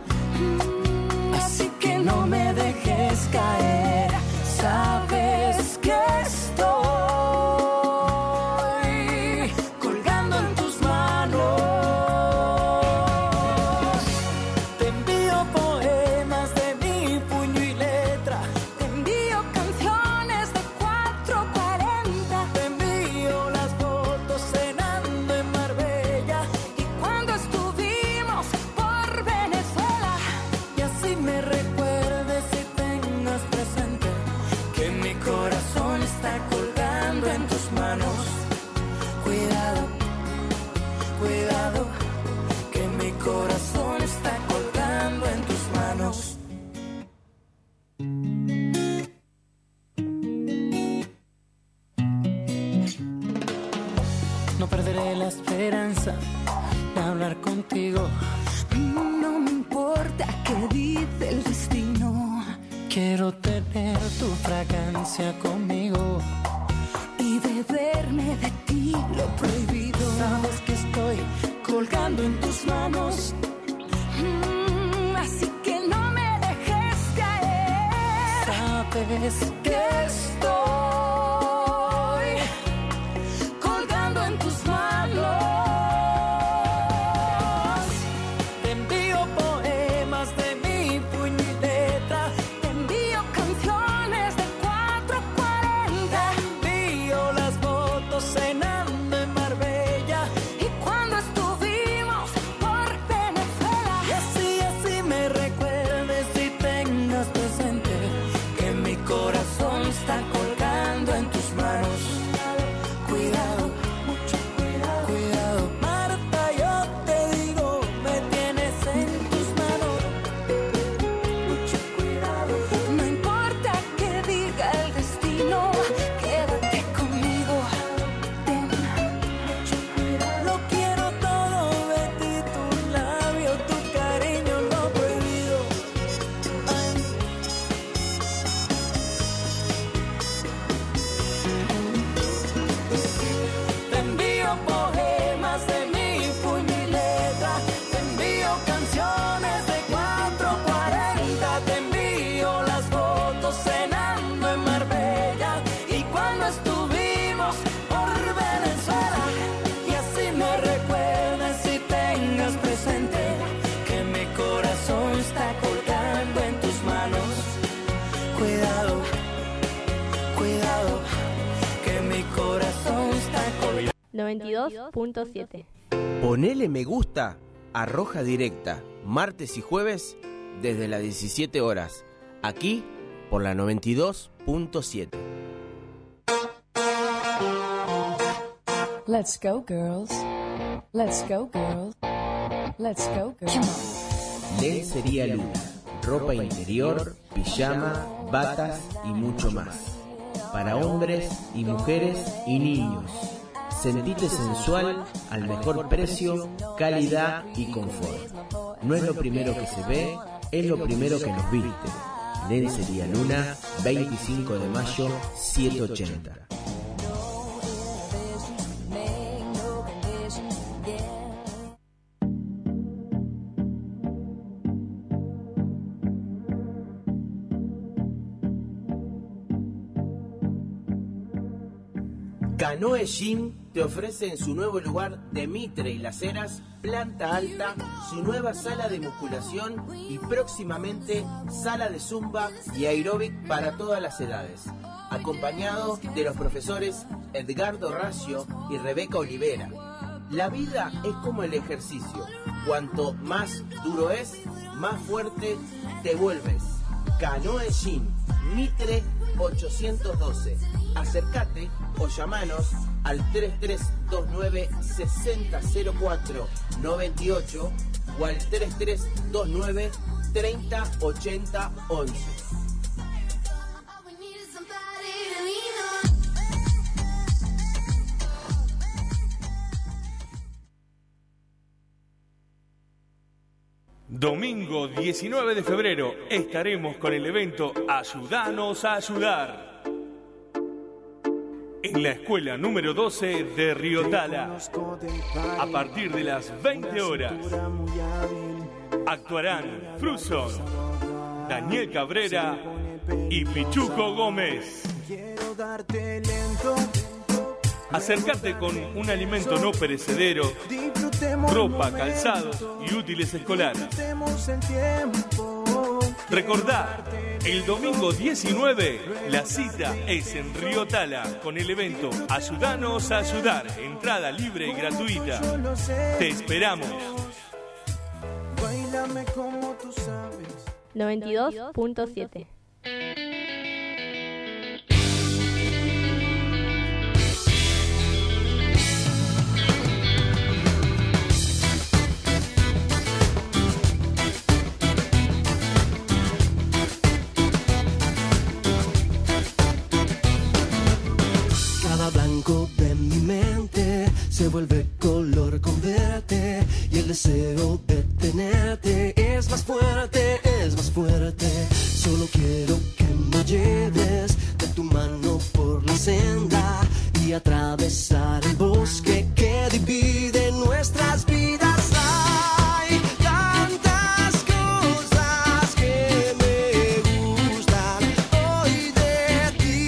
Así que no me dejes caer. Sabes que estoy colgando en tus manos. Te envío poemas de mi puño y letra. Te envío canciones de 440. Te envío las fotos cenando en Marbella. Y cuando estuvimos por Venezuela. Y así me recuerdes y tengas presente que mi corazón está colgando en tus manos. Cuidado, cuidado, que mi corazón está colgando en tus manos. No perderé la esperanza de hablar contigo. No me importa qué dice el destino. Quiero tener tu fragancia conmigo. Y beberme de ti lo prohibido. Sabes que estoy colgando en tus manos. Así que no me dejes caer. Sabes Que estoy colgando en tus manos. te envío poemas de mi puño y letra. Te envío canciones de 440. Te envío las fotos cenando en Marbella. Y cuando estuvimos por Venezuela. Y así me recuerdes y tengas presente que mi corazón está colgando 92.7. Ponele me gusta a Roja Directa, martes y jueves desde las 17 horas, aquí por la 92.7. Let's go, girls. Let's go, girls. Let's go, girls. Come on. Lencería Luna, ropa interior, pijama, batas y mucho más. Para hombres y mujeres y niños. Sentite sensual al mejor precio, calidad y confort. No es lo primero que se ve, es lo primero que nos viste. Lencería Luna, 25 de mayo, 780. Canoe Gym te ofrece en su nuevo lugar de Mitre y Las Heras, planta alta, su nueva sala de musculación y próximamente sala de zumba y aeróbic para todas las edades, acompañado de los profesores Edgardo Racio y Rebeca Olivera. La vida es como el ejercicio, cuanto más duro es, más fuerte te vuelves. Canoe Gym, Mitre 812. Acércate o llamanos al 3329-6004-98 o al 3329-308011. Domingo 19 de febrero estaremos con el evento Ayúdanos a Ayudar en la escuela número 12 de Río Tala. A partir de las 20 horas actuarán Fruson, Daniel Cabrera y Pichuco Gómez. Acércate con un alimento no perecedero, ropa, calzados y útiles escolares. Recordá, el domingo 19, la cita es en Río Tala con el evento Ayúdanos a Ayudar, entrada libre y gratuita. Te esperamos. 92.7. Blanco de mi mente se vuelve color con verte y el deseo de tenerte es más fuerte, es más fuerte. Solo quiero que me lleves de tu mano por la senda y atravesar el bosque que divide nuestras vidas. Hay tantas cosas que me gustan hoy de ti.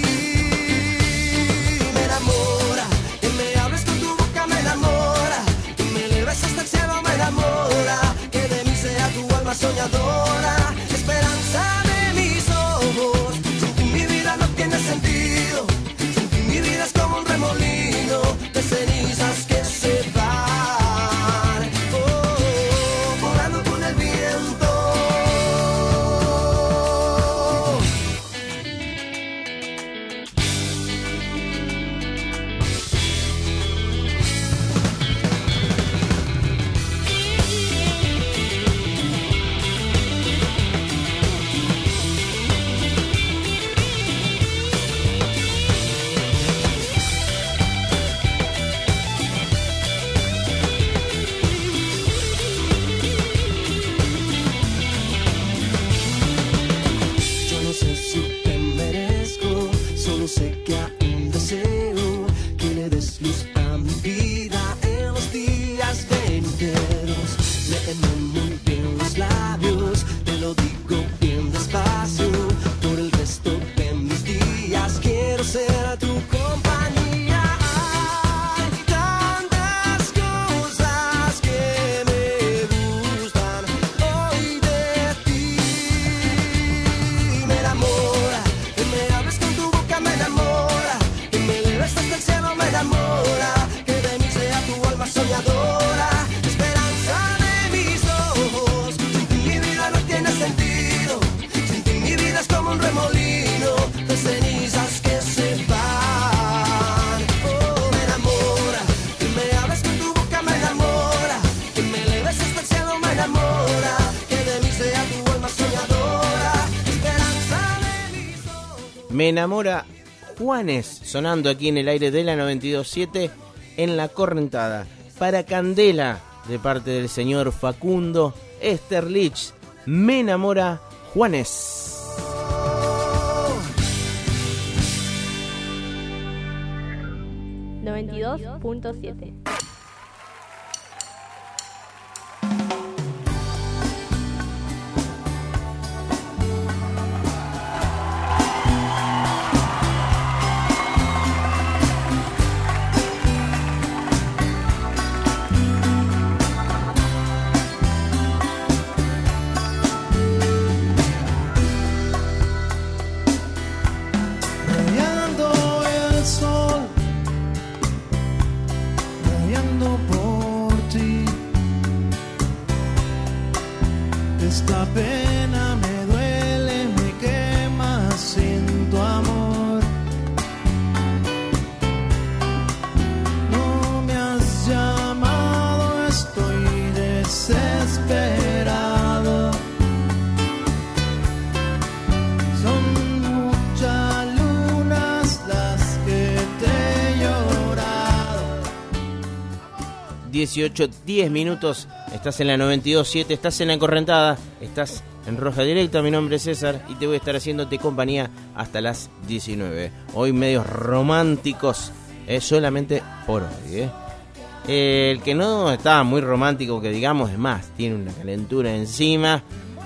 Me enamora, que me hables con tu boca, me enamora, que me eleves hasta el cielo, me enamora, que de mí sea tu alma soñadora, esperanza de mis ojos. Sin ti mi vida no tiene sentido, sin ti mi vida es como un remolino de cenizas que se van, volando con el viento. Yo no sé si te merezco, solo sé que aún deseo que le des luz a mi vida en los días venideros. Léeme muy bien los labios, te lo digo bien despacio. Por el resto de mis días quiero ser tu compañía. Hay tantas cosas que me gustan hoy de ti. Me enamora, que me hables con tu boca, me enamora, que me eleves hasta el cielo, me enamora, que de mí Me enamora Juanes, sonando aquí en el aire de la 92.7 en La Correntada. Para Candela, de parte del señor Facundo Esterlich, Me enamora Juanes. 92.7. Esta pena me duele, me quema sin tu amor. No me has llamado, estoy desesperado. Son muchas lunas las que te he llorado. 18:10 minutos. Estás en la 92.7, estás en La Correntada, estás en Roja Directa. Mi nombre es César y te voy a estar haciéndote compañía hasta las 19. Hoy medios románticos, solamente por hoy. El que no estaba muy romántico, que digamos, es más, tiene una calentura encima,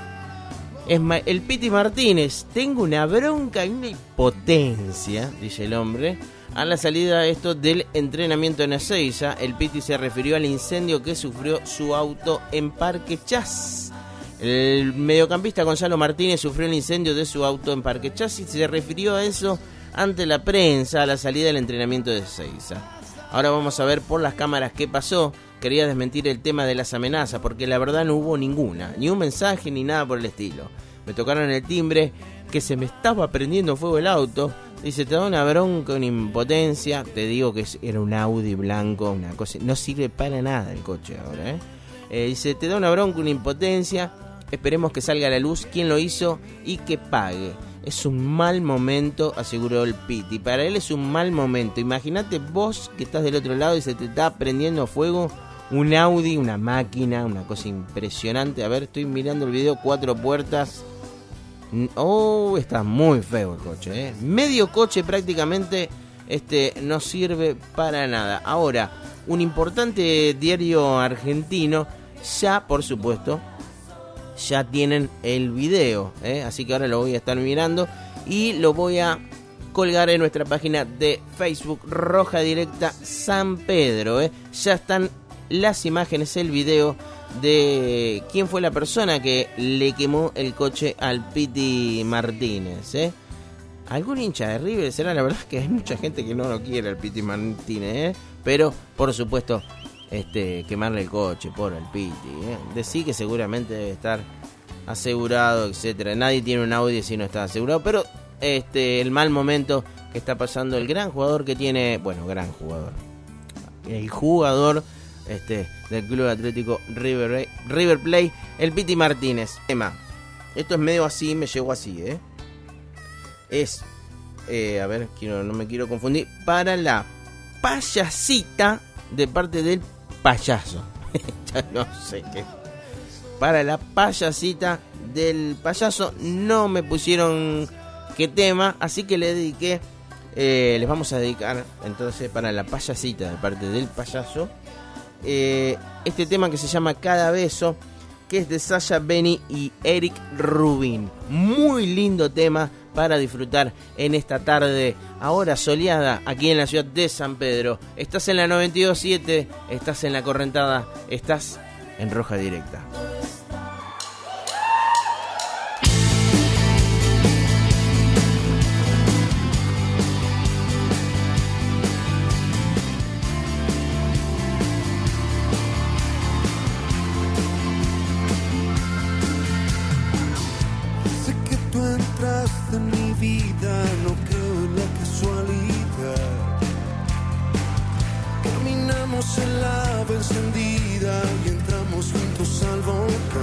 es el Piti Martínez. Tengo una bronca y una impotencia, dice el hombre. A la salida del entrenamiento en Ezeiza, el Piti se refirió al incendio que sufrió su auto en Parque Chas. El mediocampista Gonzalo Martínez sufrió el incendio de su auto en Parque Chas y se refirió a eso ante la prensa a la salida del entrenamiento de Ezeiza. Ahora vamos a ver por las cámaras qué pasó. Quería desmentir el tema de las amenazas porque la verdad no hubo ninguna, ni un mensaje ni nada por el estilo. Me tocaron el timbre que se me estaba prendiendo fuego el auto. Dice, te da una bronca, una impotencia. Te digo que era un Audi blanco, una cosa, no sirve para nada el coche ahora, dice, te da una bronca, una impotencia. Esperemos que salga a la luz quién lo hizo y que pague. Es un mal momento, aseguró el Piti. Para él es un mal momento. Imagínate vos que estás del otro lado y se te está prendiendo fuego un Audi, una máquina, una cosa impresionante. A ver, estoy mirando el video, 4 puertas. Oh, está muy feo el coche, Medio coche prácticamente no sirve para nada. Ahora, un importante diario argentino ya, por supuesto, ya tienen el video, así que ahora lo voy a estar mirando y lo voy a colgar en nuestra página de Facebook Roja Directa San Pedro, Ya están las imágenes, el video de quién fue la persona que le quemó el coche al Piti Martínez, ¿Algún hincha de River será? La verdad es que hay mucha gente que no lo quiere al Piti Martínez, pero por supuesto quemarle el coche por el Piti, Decí que seguramente debe estar asegurado, etcétera. Nadie tiene un Audi si no está asegurado, pero el mal momento que está pasando el gran jugador que tiene, bueno, gran jugador, el jugador del Club Atlético River Plate, el Piti Martínez. Esto es medio así, me llegó así, Es, a ver, no me quiero confundir, para la payasita de parte del payaso. Ya no sé qué. Para la payasita del payaso, no me pusieron qué tema, así que le dediqué, les vamos a dedicar entonces para la payasita de parte del payaso. Este tema que se llama Cada Beso, que es de Sasha Benny y Eric Rubin. Muy lindo tema para disfrutar en esta tarde ahora soleada aquí en la ciudad de San Pedro. Estás en la 92.7, estás en La Correntada, estás en Roja Directa. En mi vida no creo en la casualidad. Caminamos en lava encendida y entramos juntos al volcán.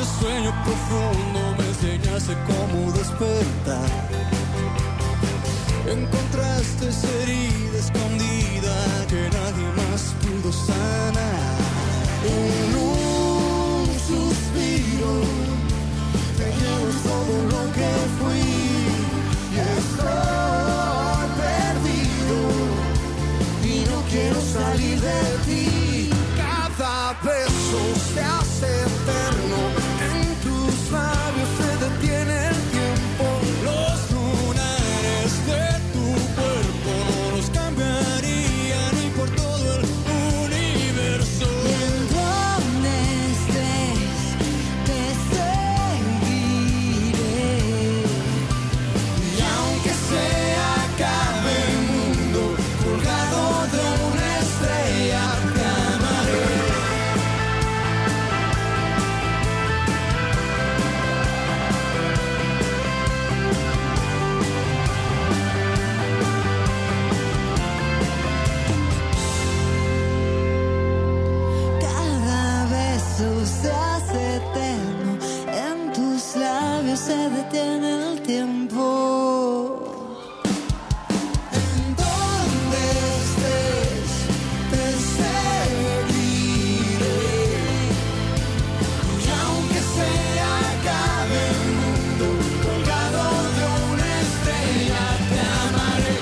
este sueño profundo me enseñaste cómo despertar. Encontraste esa herida escondida que nadie más pudo sanar. En un suspiro te llevas todo lo que fui y estoy perdido y no quiero salir de ti. Cada beso se hace eterno, en tus labios se detiene el tiempo. Los lunares de tu cuerpo no los cambiaría ni por todo el universo. Y en donde estés te seguiré, Y aunque se acabe el mundo colgado de una estrella, te amaré. cada beso se hace eterno, en tus labios se detiene el tiempo. En donde estés, te seguiré. Y aunque se acabe el mundo colgado de una estrella, te amaré.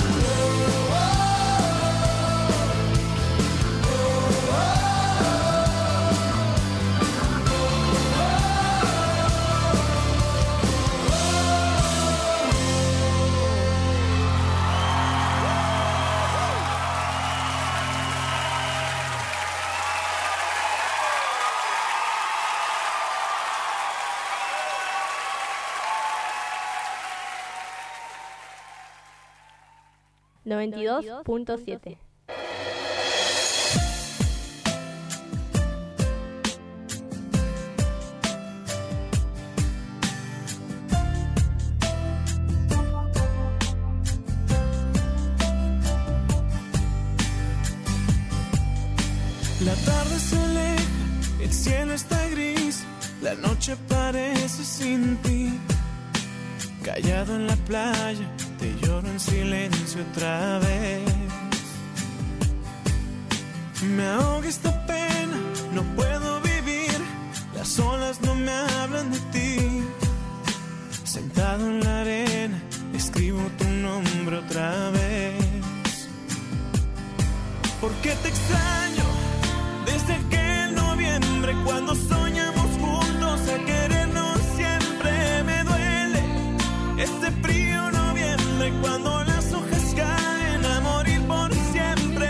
Noventa 92.7. La tarde se aleja, el cielo está gris, la noche parece sin ti. Callado en la playa, te lloro en silencio otra vez. Me ahoga esta pena, no puedo vivir, las olas no me hablan de ti. Sentado en la arena, escribo tu nombre otra vez. ¿Por qué te extraño? Desde aquel noviembre cuando soñamos juntos a querernos siempre, me duele este frío noviembre cuando las hojas caen a morir por siempre.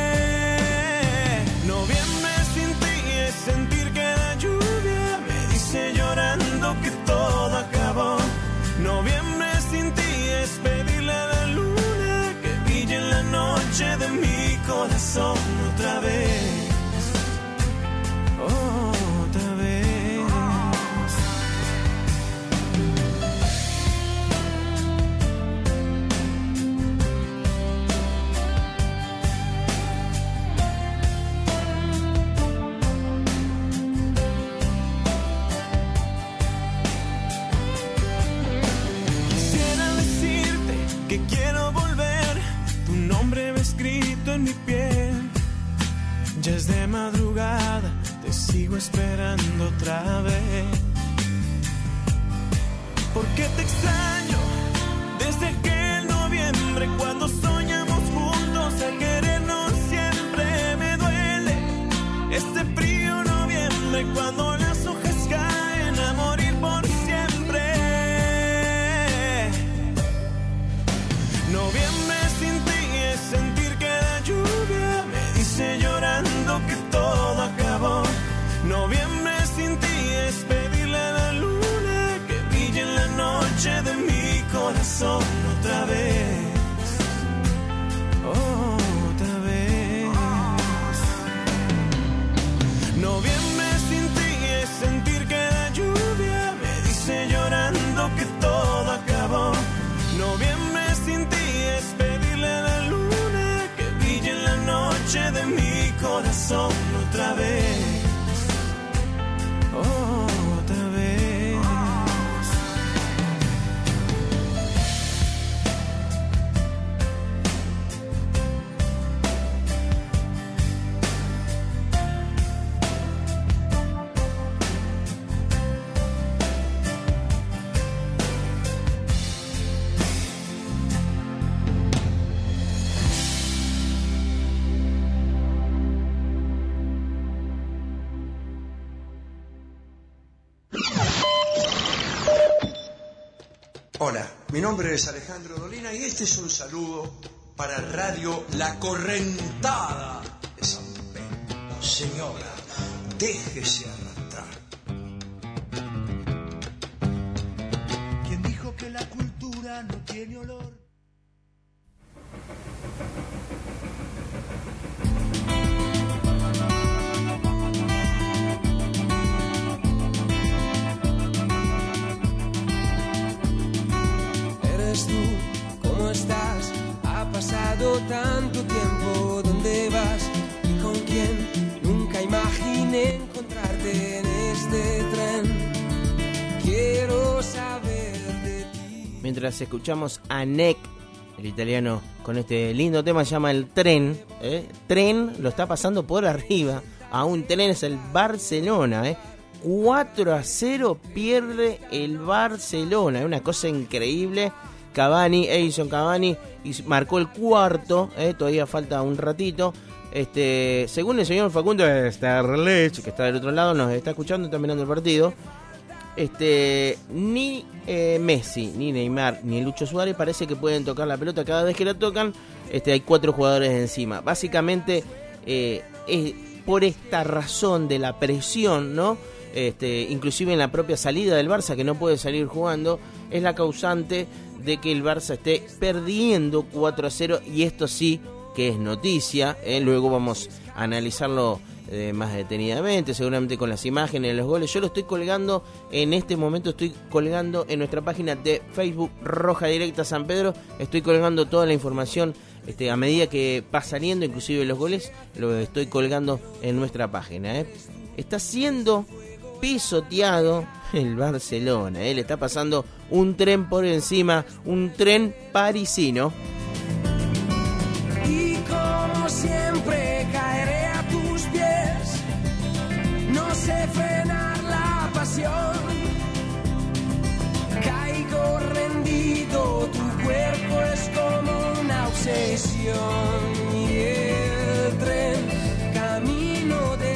Noviembre sin ti es sentir que la lluvia me dice llorando que todo acabó. Noviembre sin ti es pedirle a la luna que brille en la noche de mi corazón otra vez. Otra vez. Quisiera decirte que quiero volver, tu nombre va escrito en mi piel. Ya es de madrugada, te sigo esperando otra vez. ¿Por qué te extraño? Desde aquel noviembre cuando soñamos juntos a querernos siempre, me duele este frío noviembre cuando las hojas caen a morir por siempre. Noviembre sin ti es sentir que la lluvia me dice llorando que todo acabó. Noviembre sin ti es pedirle a la luna que brille en la noche de mi corazón otra vez. Otra vez. Noviembre sin ti es Hola, mi nombre es Alejandro Dolina y este es un saludo para Radio La Correntada de San Pedro. Señora, déjese arrastrar. ¿Quién dijo que la cultura no tiene olor? ¿Eres tú? ¿Cómo estás? Ha pasado tanto tiempo. ¿Dónde vas? ¿Y con quién? Nunca imaginé encontrarte en este tren. Quiero saber de ti. Mientras escuchamos a Nek, el italiano, con este lindo tema, se llama El Tren. Tren lo está pasando por arriba. A un tren, es el Barcelona. 4-0 pierde el Barcelona. Es una cosa increíble. Edison Cavani marcó el cuarto. Todavía falta un ratito. Según el señor Facundo Sterlich, que está del otro lado, nos está escuchando, está mirando el partido. Ni Messi, ni Neymar, ni Lucho Suárez parece que pueden tocar la pelota. Cada vez que la tocan, hay 4 jugadores encima. Básicamente es por esta razón de la presión, ¿no? Inclusive en la propia salida del Barça, que no puede salir jugando, es la causante de que el Barça esté perdiendo 4-0, y esto sí que es noticia. Luego vamos a analizarlo más detenidamente, seguramente con las imágenes, los goles. Yo lo estoy colgando en este momento, estoy colgando en nuestra página de Facebook Roja Directa San Pedro, estoy colgando toda la información a medida que va saliendo, inclusive los goles, lo estoy colgando en nuestra página. Está siendo pisoteado el Barcelona, le está pasando un tren por encima, un tren parisino. Y como siempre caeré a tus pies, no sé frenar la pasión, caigo rendido, tu cuerpo es como una obsesión, y el tren camino de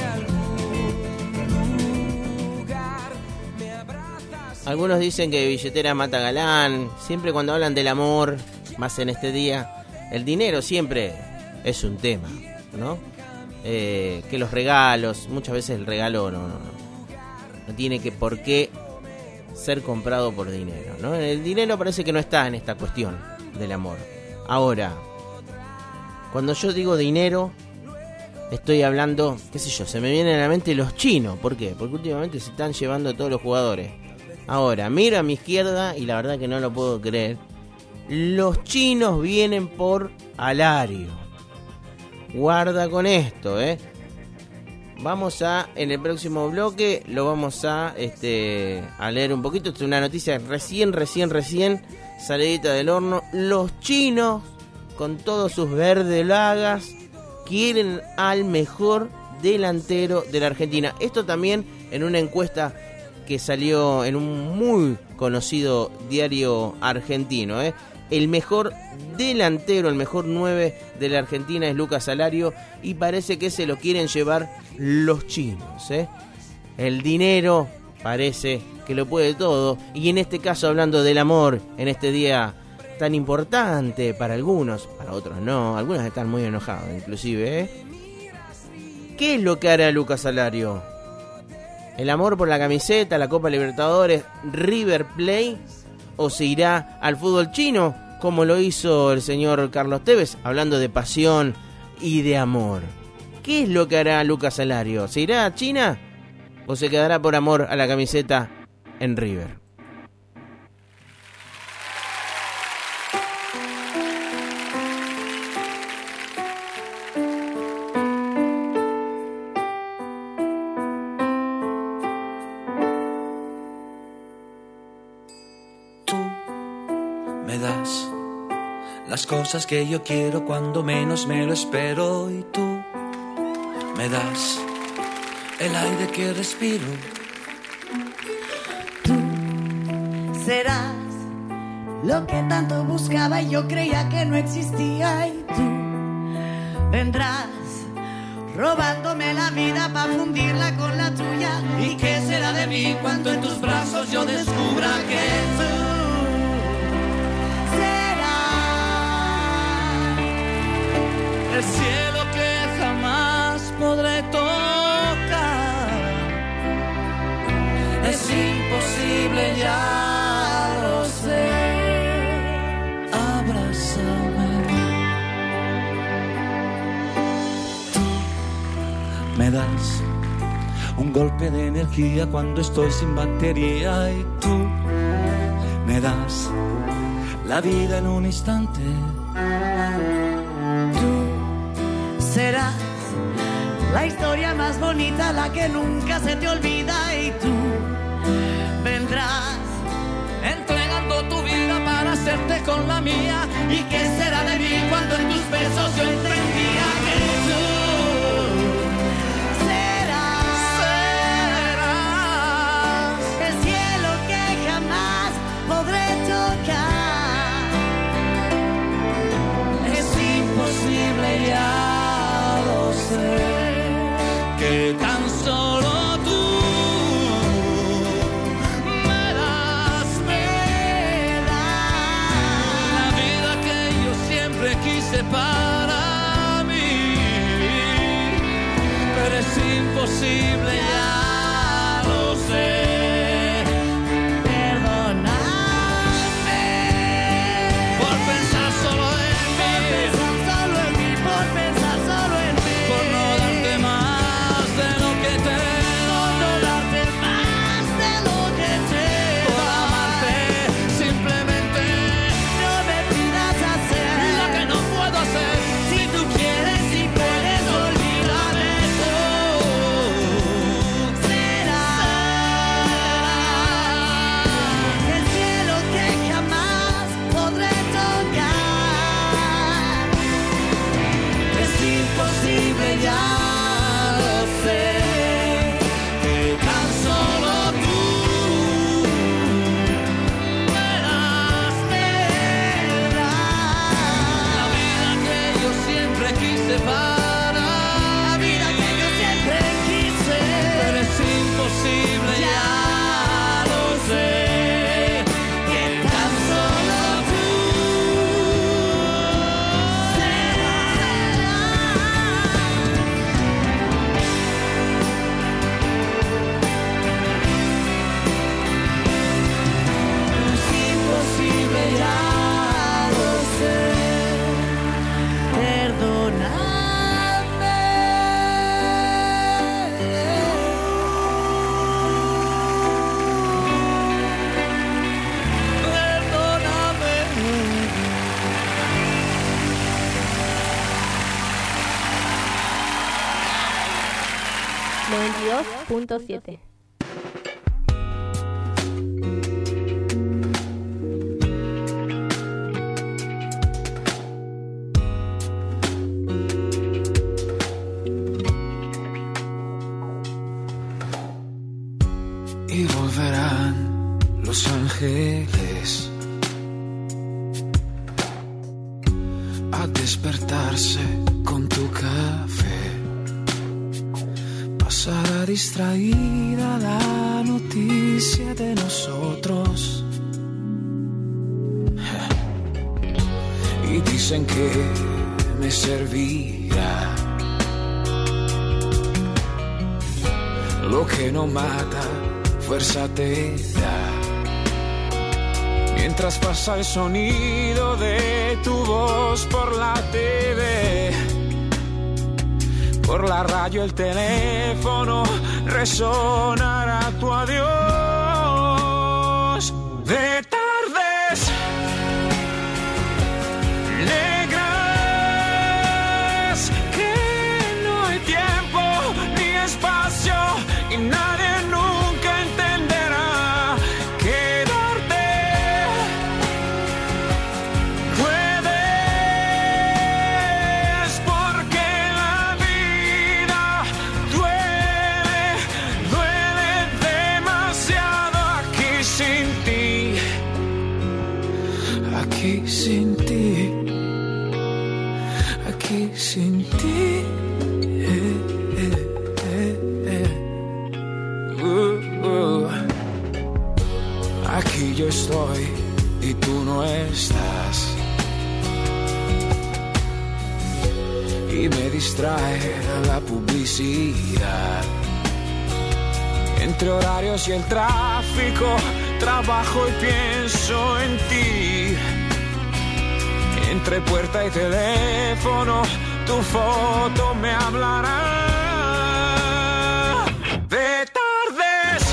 algún lugar me abrazas. Algunos dicen que billetera mata galán. Siempre cuando hablan del amor, más en este día, el dinero siempre es un tema, ¿no? Que los regalos, muchas veces el regalo no tiene que por qué ser comprado por dinero, ¿no? El dinero parece que no está en esta cuestión del amor. Ahora, cuando yo digo dinero, estoy hablando, qué sé yo, se me vienen a la mente los chinos. ¿Por qué? Porque últimamente se están llevando a todos los jugadores. Ahora, miro a mi izquierda y la verdad que no lo puedo creer. Los chinos vienen por Alario. Guarda con esto, Vamos a, en el próximo bloque, lo vamos a leer un poquito. Esto es una noticia recién salidita del horno. Los chinos, con todos sus verdolagas, quieren al mejor delantero de la Argentina. Esto también en una encuesta que salió en un muy conocido diario argentino, El mejor delantero, el mejor 9 de la Argentina es Lucas Alario, y parece que se lo quieren llevar los chinos, El dinero parece que lo puede todo, y en este caso, hablando del amor, en este día tan importante para algunos, para otros no, algunos están muy enojados inclusive, ¿Qué es lo que hará Lucas Alario? ¿El amor por la camiseta, la Copa Libertadores, River Plate? ¿O se irá al fútbol chino, como lo hizo el señor Carlos Tevez, hablando de pasión y de amor? ¿Qué es lo que hará Lucas Alario? ¿Se irá a China o se quedará por amor a la camiseta en River? Las cosas que yo quiero cuando menos me lo espero, y tú me das el aire que respiro. Tú serás lo que tanto buscaba y yo creía que no existía, y tú vendrás robándome la vida para fundirla con la tuya. ¿Y qué será de mí cuando en tus brazos yo descubra que tú das un golpe de energía cuando estoy sin batería y tú me das la vida en un instante. Tú serás la historia más bonita, la que nunca se te olvida, y tú vendrás entregando tu vida para hacerte con la mía. ¿Y qué será de mí cuando en tus besos yo entendía que tú serás el cielo que jamás podré tocar? Es imposible, ya lo sé, que tan solo tú me das la vida que yo siempre quise para mí, pero es imposible, ya lo sé. .7. Y volverán los ángeles a despertarse con tu café. Pasará distraída la noticia de nosotros. Y dicen que me servirá lo que no mata, fuerza te da. Mientras pasa el sonido de tu voz por la TV, por la radio, el teléfono, resonará tu adiós. De tardes negras, que no hay tiempo ni espacio y nadie nunca entenderá. Quedarte puedes porque la vida duele, duele demasiado aquí sin ti, aquí sin ti, aquí sin ti. Aquí yo estoy y tú no estás, y me distrae la publicidad. Entre horarios y el tráfico, trabajo y pienso en ti. Entre puerta y teléfono, tu foto me hablará. de tardes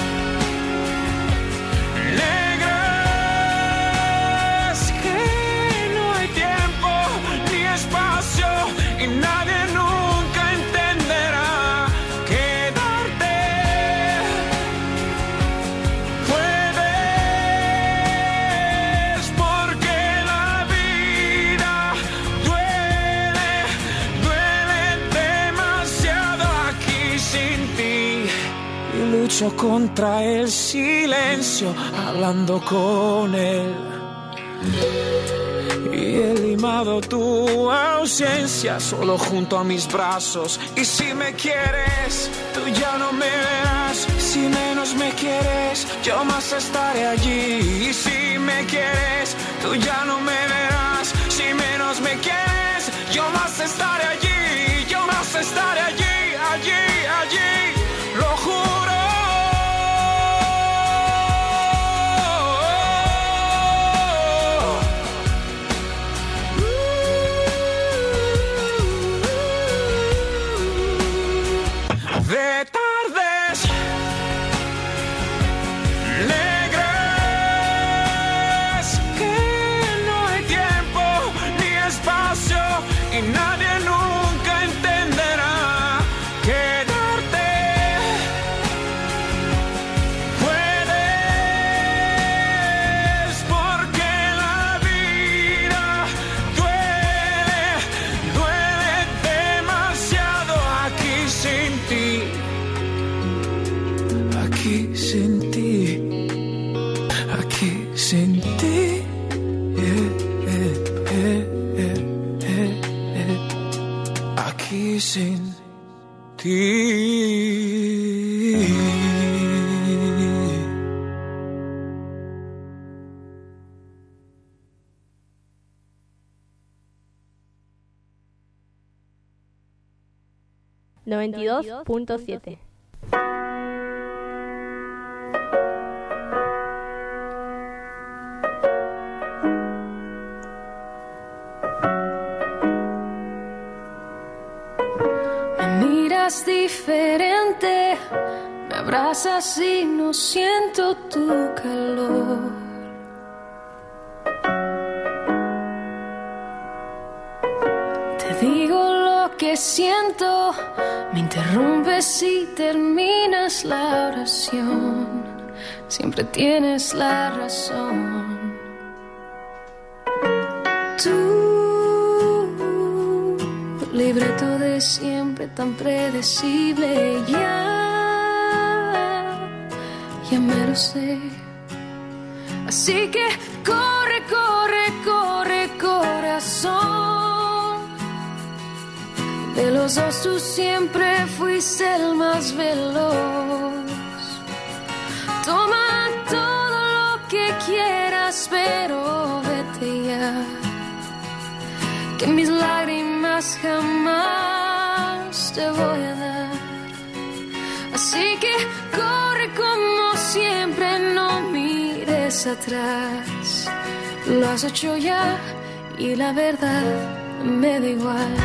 negras, que no hay tiempo ni espacio y nadie nunca entenderá que darte puedes, porque la vida duele, duele demasiado aquí sin ti. Y lucho contra el silencio hablando con él. Y he limado tu ausencia solo junto a mis brazos. Y si me quieres, tú ya no me verás. Si menos me quieres, yo más estaré allí. Y si me quieres, tú ya no me verás. Si menos me quieres, yo más estaré allí. Yo más estaré allí, allí, allí. Lo juro. De tardes negras, que no hay tiempo ni espacio y nadie nunca entenderá que darte puedes, porque la vida duele, duele demasiado aquí sin ti. Aquí sin ti, aquí sin ti, aquí sin ti. .7. Me miras diferente, me abrazas y no siento tu calor. Te digo lo que siento, me interrumpes y terminas la oración. Siempre tienes la razón. Tú, libreto de siempre tan predecible, ya me lo sé. Así que corre, corre, corre, corazón. De los dos tú siempre fuiste el más veloz. Toma todo lo que quieras, pero vete ya, que mis lágrimas jamás te voy a dar. Así que corre como siempre, no mires atrás. Lo has hecho ya y la verdad me da igual.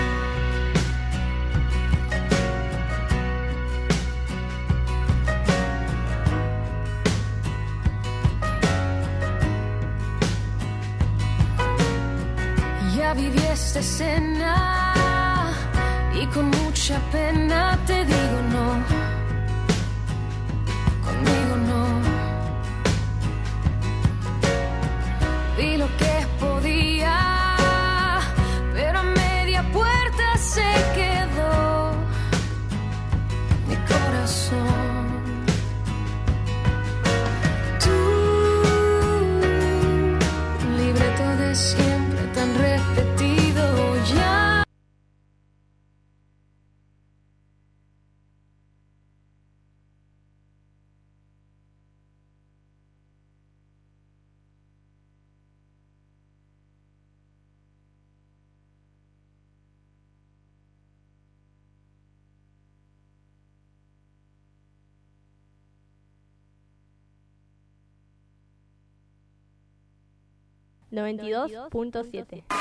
Ya viví esta escena y con mucha pena te digo no, conmigo no. Vi lo que podía, pero a media puerta se quedó mi corazón. Tú, libreto de siempre tan repetido ya. .7.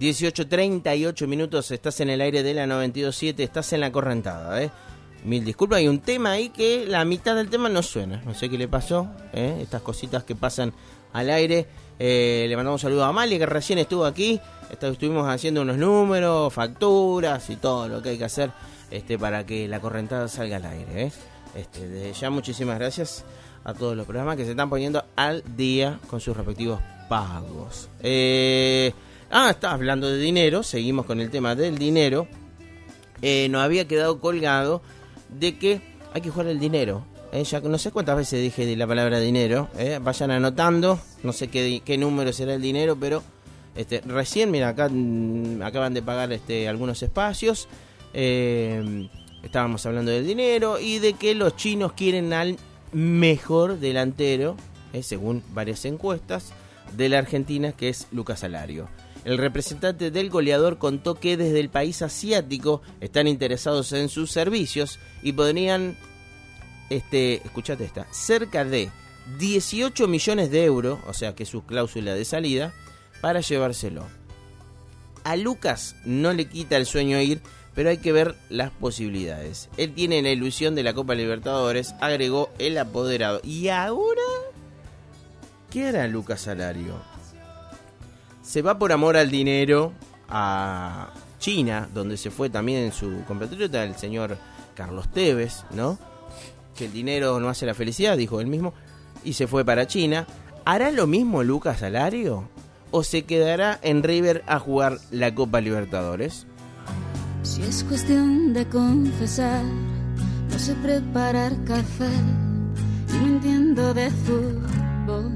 18:38 minutos, estás en el aire de la 92.7, estás en La Correntada, Mil disculpas, hay un tema ahí que la mitad del tema no suena, no sé qué le pasó, estas cositas que pasan al aire. Le mandamos un saludo a Amalia, que recién estuvo aquí, estuvimos haciendo unos números, facturas y todo lo que hay que hacer para que La Correntada salga al aire, Desde ya muchísimas gracias a todos los programas que se están poniendo al día con sus respectivos pagos. Estás hablando de dinero, seguimos con el tema del dinero. Nos había quedado colgado de que hay que jugar el dinero. Ya no sé cuántas veces dije de la palabra dinero. Vayan anotando, no sé qué número será el dinero, pero recién, mira, acá acaban de pagar algunos espacios. Estábamos hablando del dinero y de que los chinos quieren al mejor delantero, según varias encuestas, de la Argentina, que es Lucas Alario. El representante del goleador contó que desde el país asiático están interesados en sus servicios y podrían, escuchate esta, cerca de 18 millones de euros, o sea que es su cláusula de salida, para llevárselo. A Lucas no le quita el sueño ir, pero hay que ver las posibilidades. Él tiene la ilusión de la Copa Libertadores, agregó el apoderado. ¿Y ahora qué hará Lucas Alario? Se va por amor al dinero a China, donde se fue también su compatriota, el señor Carlos Tevez, ¿no? Que el dinero no hace la felicidad, dijo él mismo, y se fue para China. ¿Hará lo mismo Lucas Alario? ¿O se quedará en River a jugar la Copa Libertadores? Si es cuestión de confesar, no sé preparar café y no entiendo de fútbol.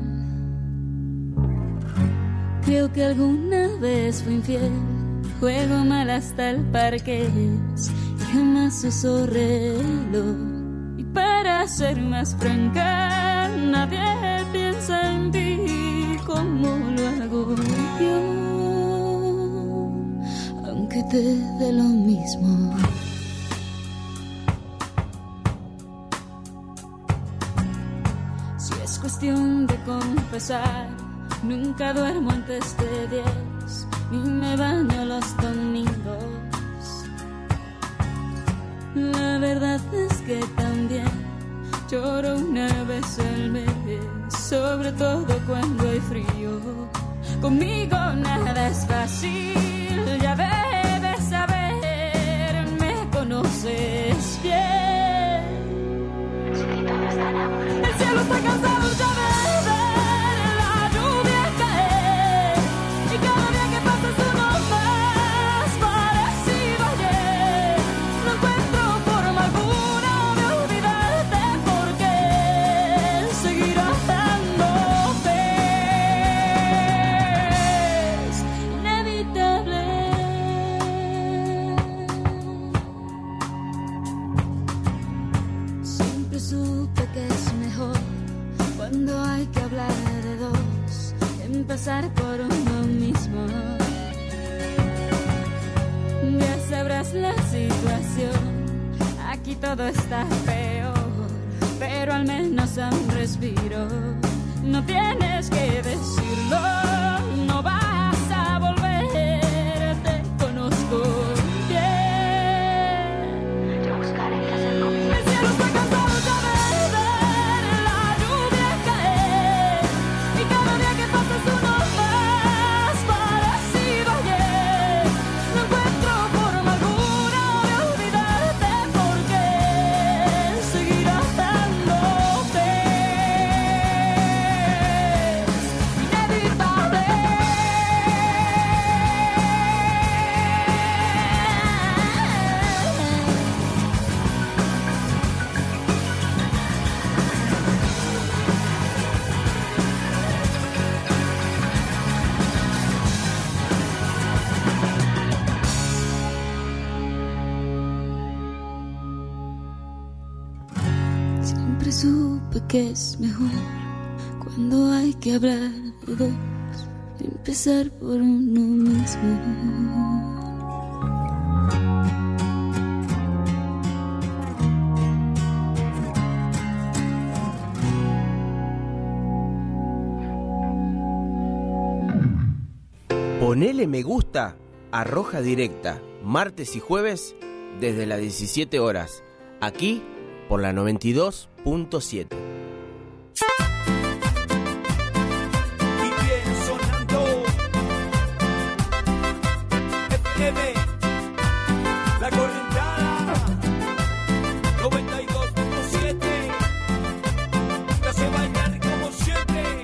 Creo que alguna vez fui infiel, juego mal hasta el parqués y jamás uso reloj. Y para ser más franca, nadie piensa en ti como lo hago yo, aunque te dé lo mismo. Si es cuestión de confesar, nunca duermo antes de 10, ni me baño los domingos. La verdad es que también lloro una vez al mes, sobre todo cuando hay frío. Conmigo nada es fácil, ya debes saber, me conoces bien. El cielo está cansado ya de ver la lluvia caer, y cada día que pasa es uno más parecido a ayer. No encuentro forma alguna de olvidarte, porque seguir amándote es inevitable. Siempre supe que es mejor, cuando hay que hablar de dos, empezar por uno mismo. Ya sabrás la situación, aquí todo está peor, pero al menos a un respiro. No tienes que decirlo, no vas a volver, te conozco bien. Yo buscaré qué hacer conmigo. El cielo está cansado ya de ver la lluvia caer, y cada día que pasa es uno más parecido a ayer. No encuentro forma alguna de olvidarte, porque seguir amándote es inevitable. Siempre supe que es mejor, cuando hay que hablar de dos, empezar por uno mismo. Ponele me gusta a Roja Directa, martes y jueves desde las 17 horas, aquí por la 92.7. Y bien sonando FM, La Correntada 92.7, te hace bailar como siempre.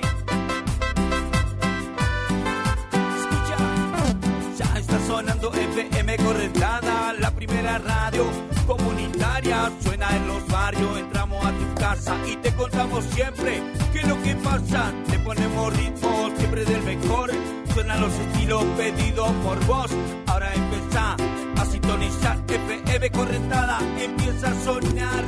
Escucha, ya está sonando FM Correntada, la primera radio comunitaria. Suena en los barrios, entramos a tu casa y te contamos siempre qué es lo que pasa. Te ponemos ritmo siempre del mejor, suenan los estilos pedidos por vos. Ahora empezá a sintonizar FM Correntada, empieza a sonar.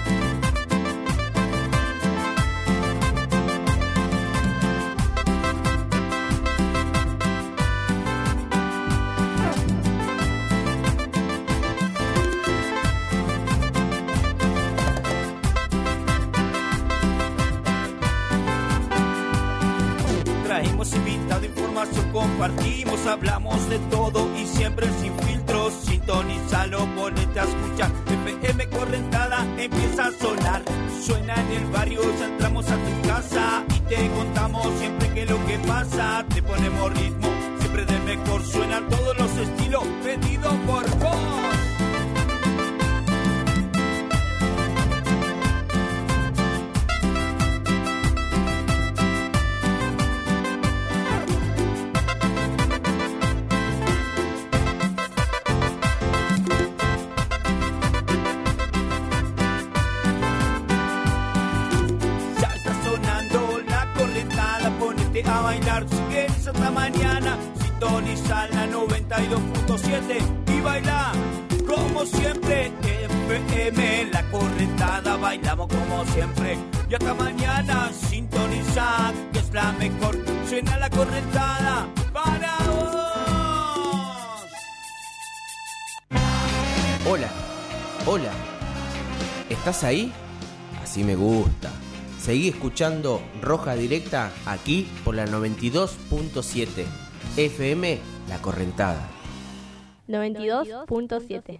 Traemos invitado, información compartimos, hablamos de todo y siempre sin filtros. Sintonízalo, ponete a escuchar. FM Correntada empieza a sonar. Suena en el barrio, ya entramos a tu casa y te contamos siempre qué es lo que pasa. Te ponemos ritmo, siempre del mejor. Suenan todos los estilos pedidos por vos. A bailar si quieres hasta mañana. Sintoniza la 92.7 y baila como siempre. FM La Correntada, bailamos como siempre. Y hasta mañana sintoniza, que es la mejor. Suena La Correntada para vos. Hola, hola, ¿estás ahí? Así me gusta. Seguí escuchando Roja Directa aquí por la 92.7 FM La Correntada. 92.7.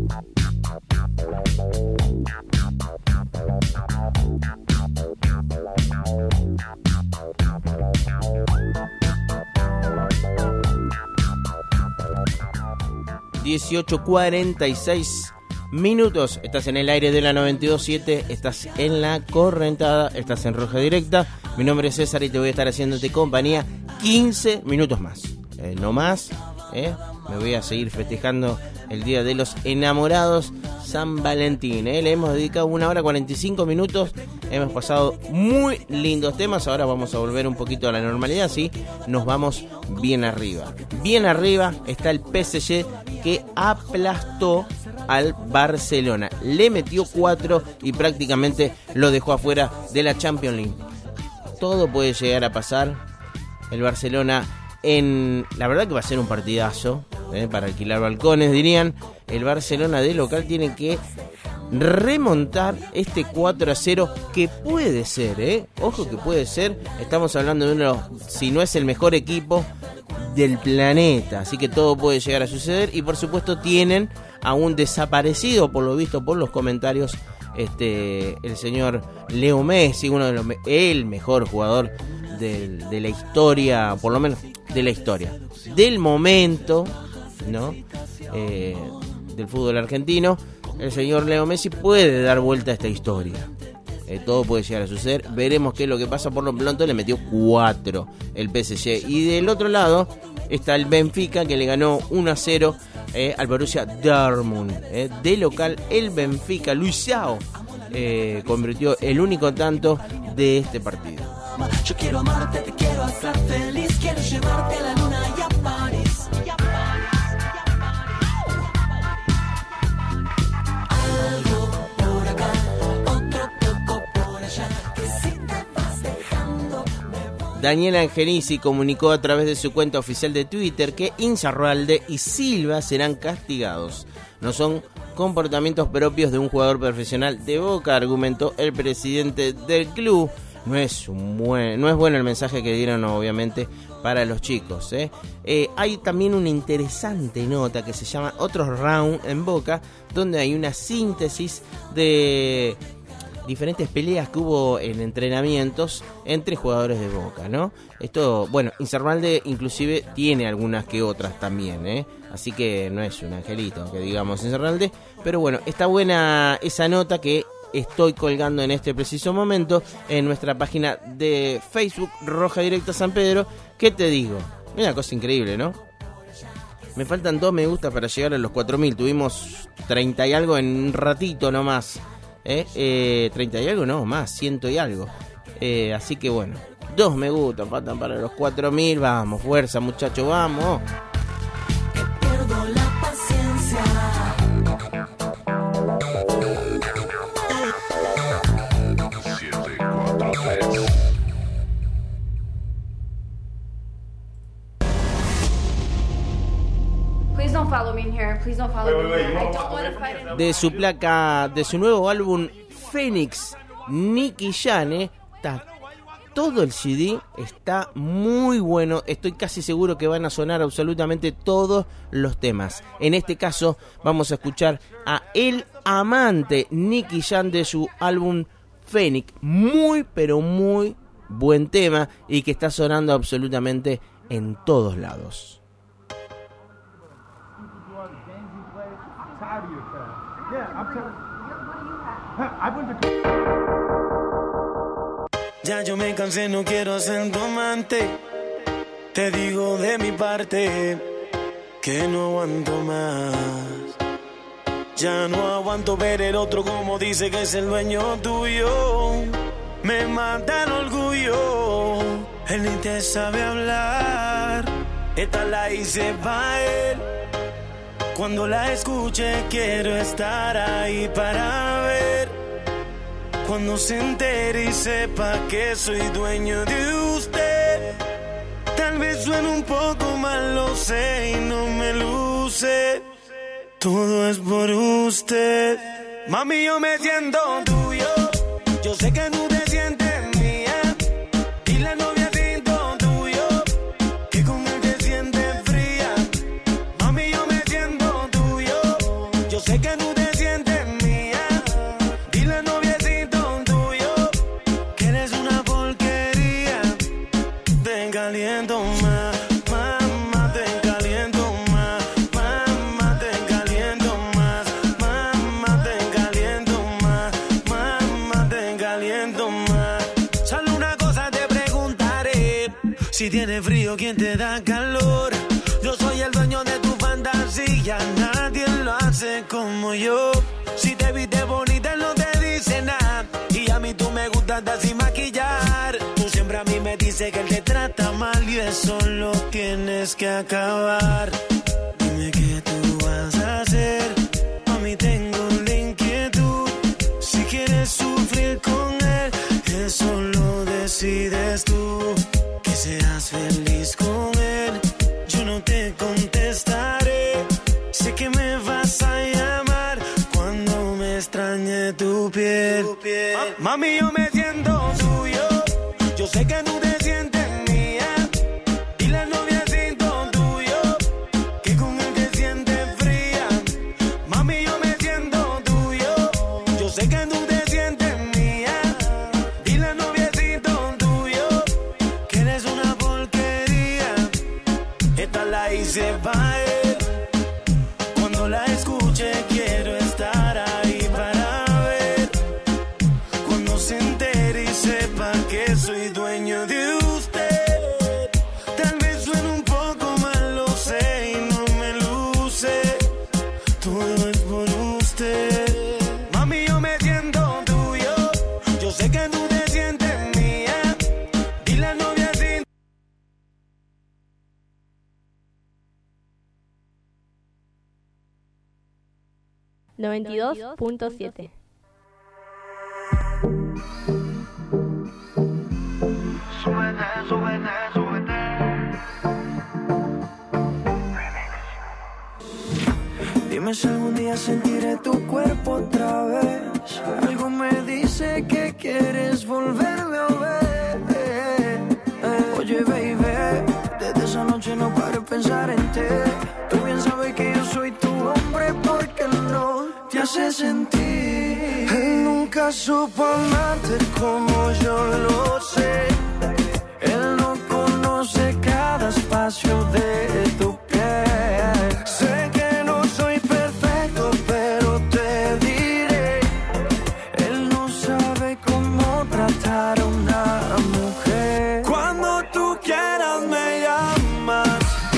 $18:46. Estás en el aire de la 92.7, estás en La Correntada, estás en Roja Directa. Mi nombre es César y te voy a estar haciéndote compañía 15 minutos más. No más, me voy a seguir festejando el Día de los Enamorados, San Valentín. Le hemos dedicado 1 hora 45 minutos, hemos pasado muy lindos temas. Ahora vamos a volver un poquito a la normalidad, ¿sí? Nos vamos bien arriba. Bien arriba está el PSG, que aplastó al Barcelona, le metió 4 y prácticamente lo dejó afuera de la Champions League. Todo puede llegar a pasar. El Barcelona, la verdad que va a ser un partidazo, para alquilar balcones, dirían. El Barcelona de local tiene que remontar este 4-0, que puede ser, ojo que puede ser. Estamos hablando de uno, si no es el mejor equipo del planeta, así que todo puede llegar a suceder. Y por supuesto tienen a un desaparecido, por lo visto por los comentarios, el señor Leo Messi, uno de el mejor jugador de la historia, por lo menos de la historia, del momento, ¿no? Del fútbol argentino. El señor Leo Messi puede dar vuelta a esta historia. Todo puede llegar a suceder. Veremos qué es lo que pasa. Por lo pronto le metió 4 el PSG. Y del otro lado está el Benfica, que le ganó 1-0 al Borussia Dortmund. De local, el Benfica, Luisao, convirtió el único tanto de este partido. Yo quiero amarte, te quiero hacer feliz, quiero llevarte a la luna y a París. Algo por acá, otro poco por allá, que si te vas dejando me voy. Daniel Angelici comunicó a través de su cuenta oficial de Twitter que Insaurralde y Silva serán castigados. No son comportamientos propios de un jugador profesional de Boca, argumentó el presidente del club. no es bueno el mensaje que dieron, obviamente, para los chicos. Hay también una interesante nota que se llama Otro Round en Boca, donde hay una síntesis de diferentes peleas que hubo en entrenamientos entre jugadores de Boca, ¿no? Esto, bueno, Insaurralde inclusive tiene algunas que otras también, así que no es un angelito, que digamos Insaurralde, pero bueno, está buena esa nota que estoy colgando en este preciso momento en nuestra página de Facebook, Roja Directa San Pedro. ¿Qué te digo? Una cosa increíble, ¿no? Me faltan 2 me gusta para llegar a los 4.000. Tuvimos 30 y algo en un ratito nomás. 30 y algo, no, más, 100 y algo. Así que bueno, 2 me gusta faltan para los 4.000. Vamos, fuerza, muchachos, vamos. Pierdo la paciencia. Please don't follow me in here. Please don't follow me in here. I don't want to fight anymore. De su placa, de su nuevo álbum Fénix, Nicky Jam, está todo el CD, está muy bueno. Estoy casi seguro que van a sonar absolutamente todos los temas. En este caso vamos a escuchar a El Amante, Nicky Jam, de su álbum Fénix. Muy pero muy buen tema y que está sonando absolutamente en todos lados. Ya yo me cansé, no quiero ser tu amante. Te digo de mi parte que no aguanto más. Ya no aguanto ver el otro como dice que es el dueño tuyo. Me mata el orgullo. Él ni te sabe hablar. Esta la hice pa' él. Cuando la escuche quiero estar ahí para ver. Cuando se entere y sepa que soy dueño de usted. Tal vez suene un poco mal, lo sé y no me luce. Todo es por usted. Mami, yo me siento tuyo. Yo sé que no te sientes mía. Y la novia siento tuyo. Que con él te sientes fría. Mami, yo me siento tuyo. Yo sé que no te sientes mía. Y la novia siento tuyo. Que eres una porquería. Te caliento más. Mamá, te caliento más. Mamá, te caliento más. Mamá, te caliento más. Mamá, te caliento más. Solo una cosa te preguntaré. Si tienes frío, ¿quién te da calor? Yo soy el dueño de tu fantasía. Nadie lo hace como yo. Si te viste bonita, él no te dice nada. Y a mí tú me gustas sin maquillar. Tú siempre a mí me dices que él te trata mal. Y eso lo tienes que acabar. Dime qué tú vas a hacer. A mí tengo la inquietud. Si quieres sufrir con él, eso lo decides tú. Que seas feliz con él. Yo no te contestaré. Sé que me vas a llamar cuando me extrañe tu piel. Mami, yo me siento tuyo. Yo sé que no te sientes mía. Y la novia siento tuyo. Que con él te sientes fría. Mami, yo me siento tuyo. Yo sé que no te sientes mía. Y la novia siento tuyo. Que eres una porquería. Esta la hice pa' él. Cuando la escuche quiero estar ahí para ver. Cuando se entere y sepa que soy dueño de usted. Tal vez suene un poco mal, lo sé y no me luce. Todo es por usted. Mami, yo me siento tuyo. Yo sé que tú te sientes mía. Y la novia sin... 92.7. Dime si algún día sentiré tu cuerpo otra vez. Algo me dice que quieres volverme a ver. sentí. Él nunca supo amarte como yo lo sé. Él no conoce cada espacio de tu piel. Sé que no soy perfecto, pero te diré, él no sabe cómo tratar a una mujer. Cuando tú quieras me llamas.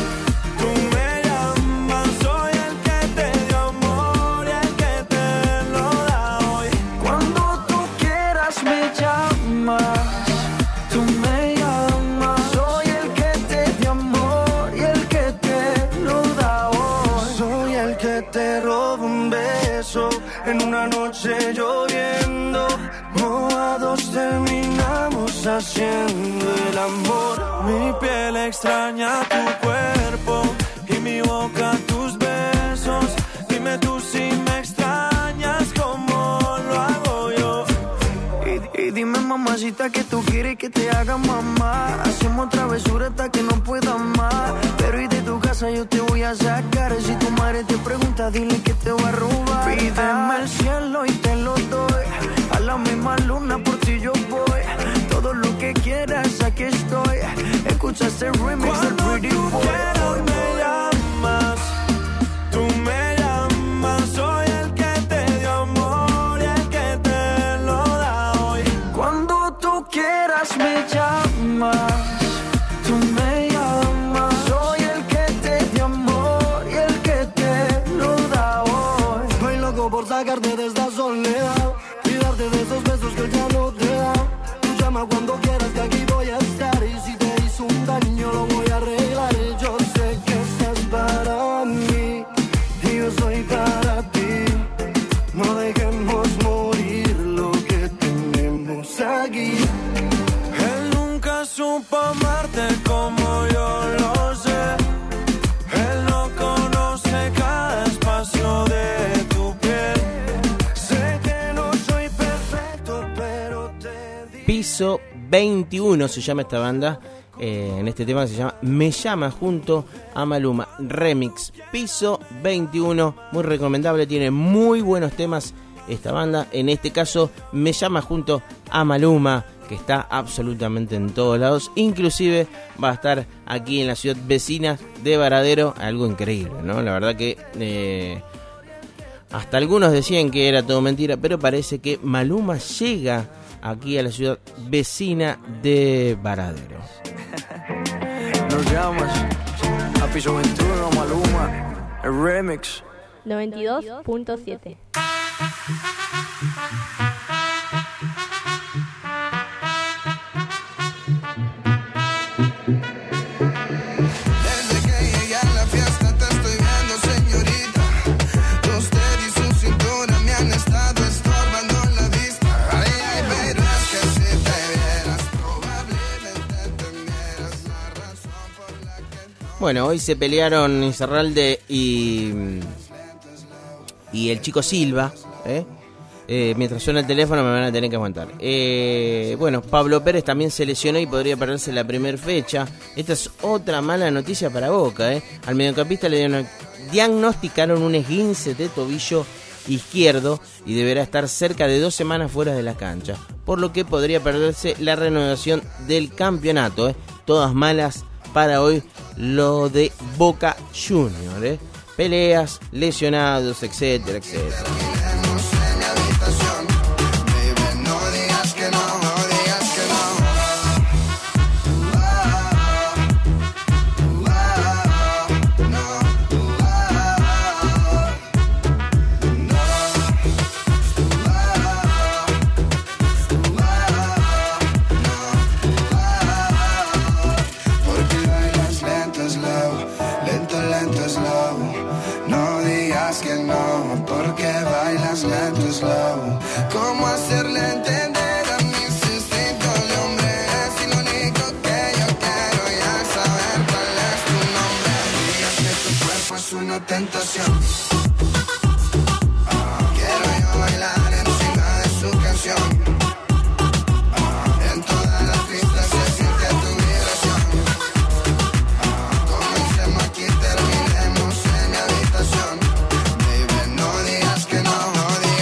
En una noche lloviendo, mojados terminamos haciendo el amor. Mi piel extraña tu cuerpo y mi boca tus besos. Dime tú si me extrañas como lo hago yo. Y dime mamacita que tú quieres que te haga mamá. Hacemos travesura hasta que no pueda más. Pero y de tu casa yo te voy a sacar. Si tu madre te pregunta, dile que te voy a robar. Pídeme el cielo y te lo doy. A la misma luna por ti yo voy. Todo lo que quieras, aquí estoy. Escucha este remix del Pretty Boy. Cuando tú quieras me llamas. Tú me llamas. Soy el que te dio amor y el que te lo da hoy. Cuando tú quieras me llamas. Tú me llamas. Soy el que te dio amor y el que te lo da hoy. Estoy loco por sacarte de esta soledad y darte de esos besos que ya no te da. Tú llama cuando quieras que aquí voy a estar. Y si te hizo un daño lo voy a arreglar. Yo sé que estás para mí y yo soy para ti. No dejemos morir lo que tenemos aquí. Él nunca supo amarte como yo lo sé. Él no conoce cada espacio de tu piel. Sé que no soy perfecto, pero te digo. Piso 21 se llama esta banda. En este tema se llama Me Llama junto a Maluma Remix. Piso 21, muy recomendable, tiene muy buenos temas esta banda. En este caso Me Llama junto a Maluma, que está absolutamente en todos lados. Inclusive va a estar aquí en la ciudad vecina de Varadero. Algo increíble, ¿no? La verdad que hasta algunos decían que era todo mentira, pero parece que Maluma llega aquí a la ciudad vecina de Varadero. Nos llamas a Piso 21, Maluma, el remix 92.7. Bueno, hoy se pelearon Izarralde y el Chico Silva, mientras suena el teléfono me van a tener que aguantar. Bueno, Pablo Pérez también se lesionó y podría perderse la primera fecha. Esta es otra mala noticia para Boca. Al mediocampista le diagnosticaron un esguince de tobillo izquierdo y deberá estar cerca de 2 semanas fuera de la cancha, por lo que podría perderse la renovación del campeonato. Todas malas para hoy lo de Boca Juniors. Peleas, lesionados, etcétera, etcétera. ¿Cómo hacerle entender a mis instintos de hombre? Si lo único que yo quiero ya es saber cuál es tu nombre. Digas que tu cuerpo es una tentación. Quiero yo bailar encima de su canción. En todas las pistas se siente tu vibración. Comencemos aquí, terminemos en mi habitación. Baby, no digas que no, no digas.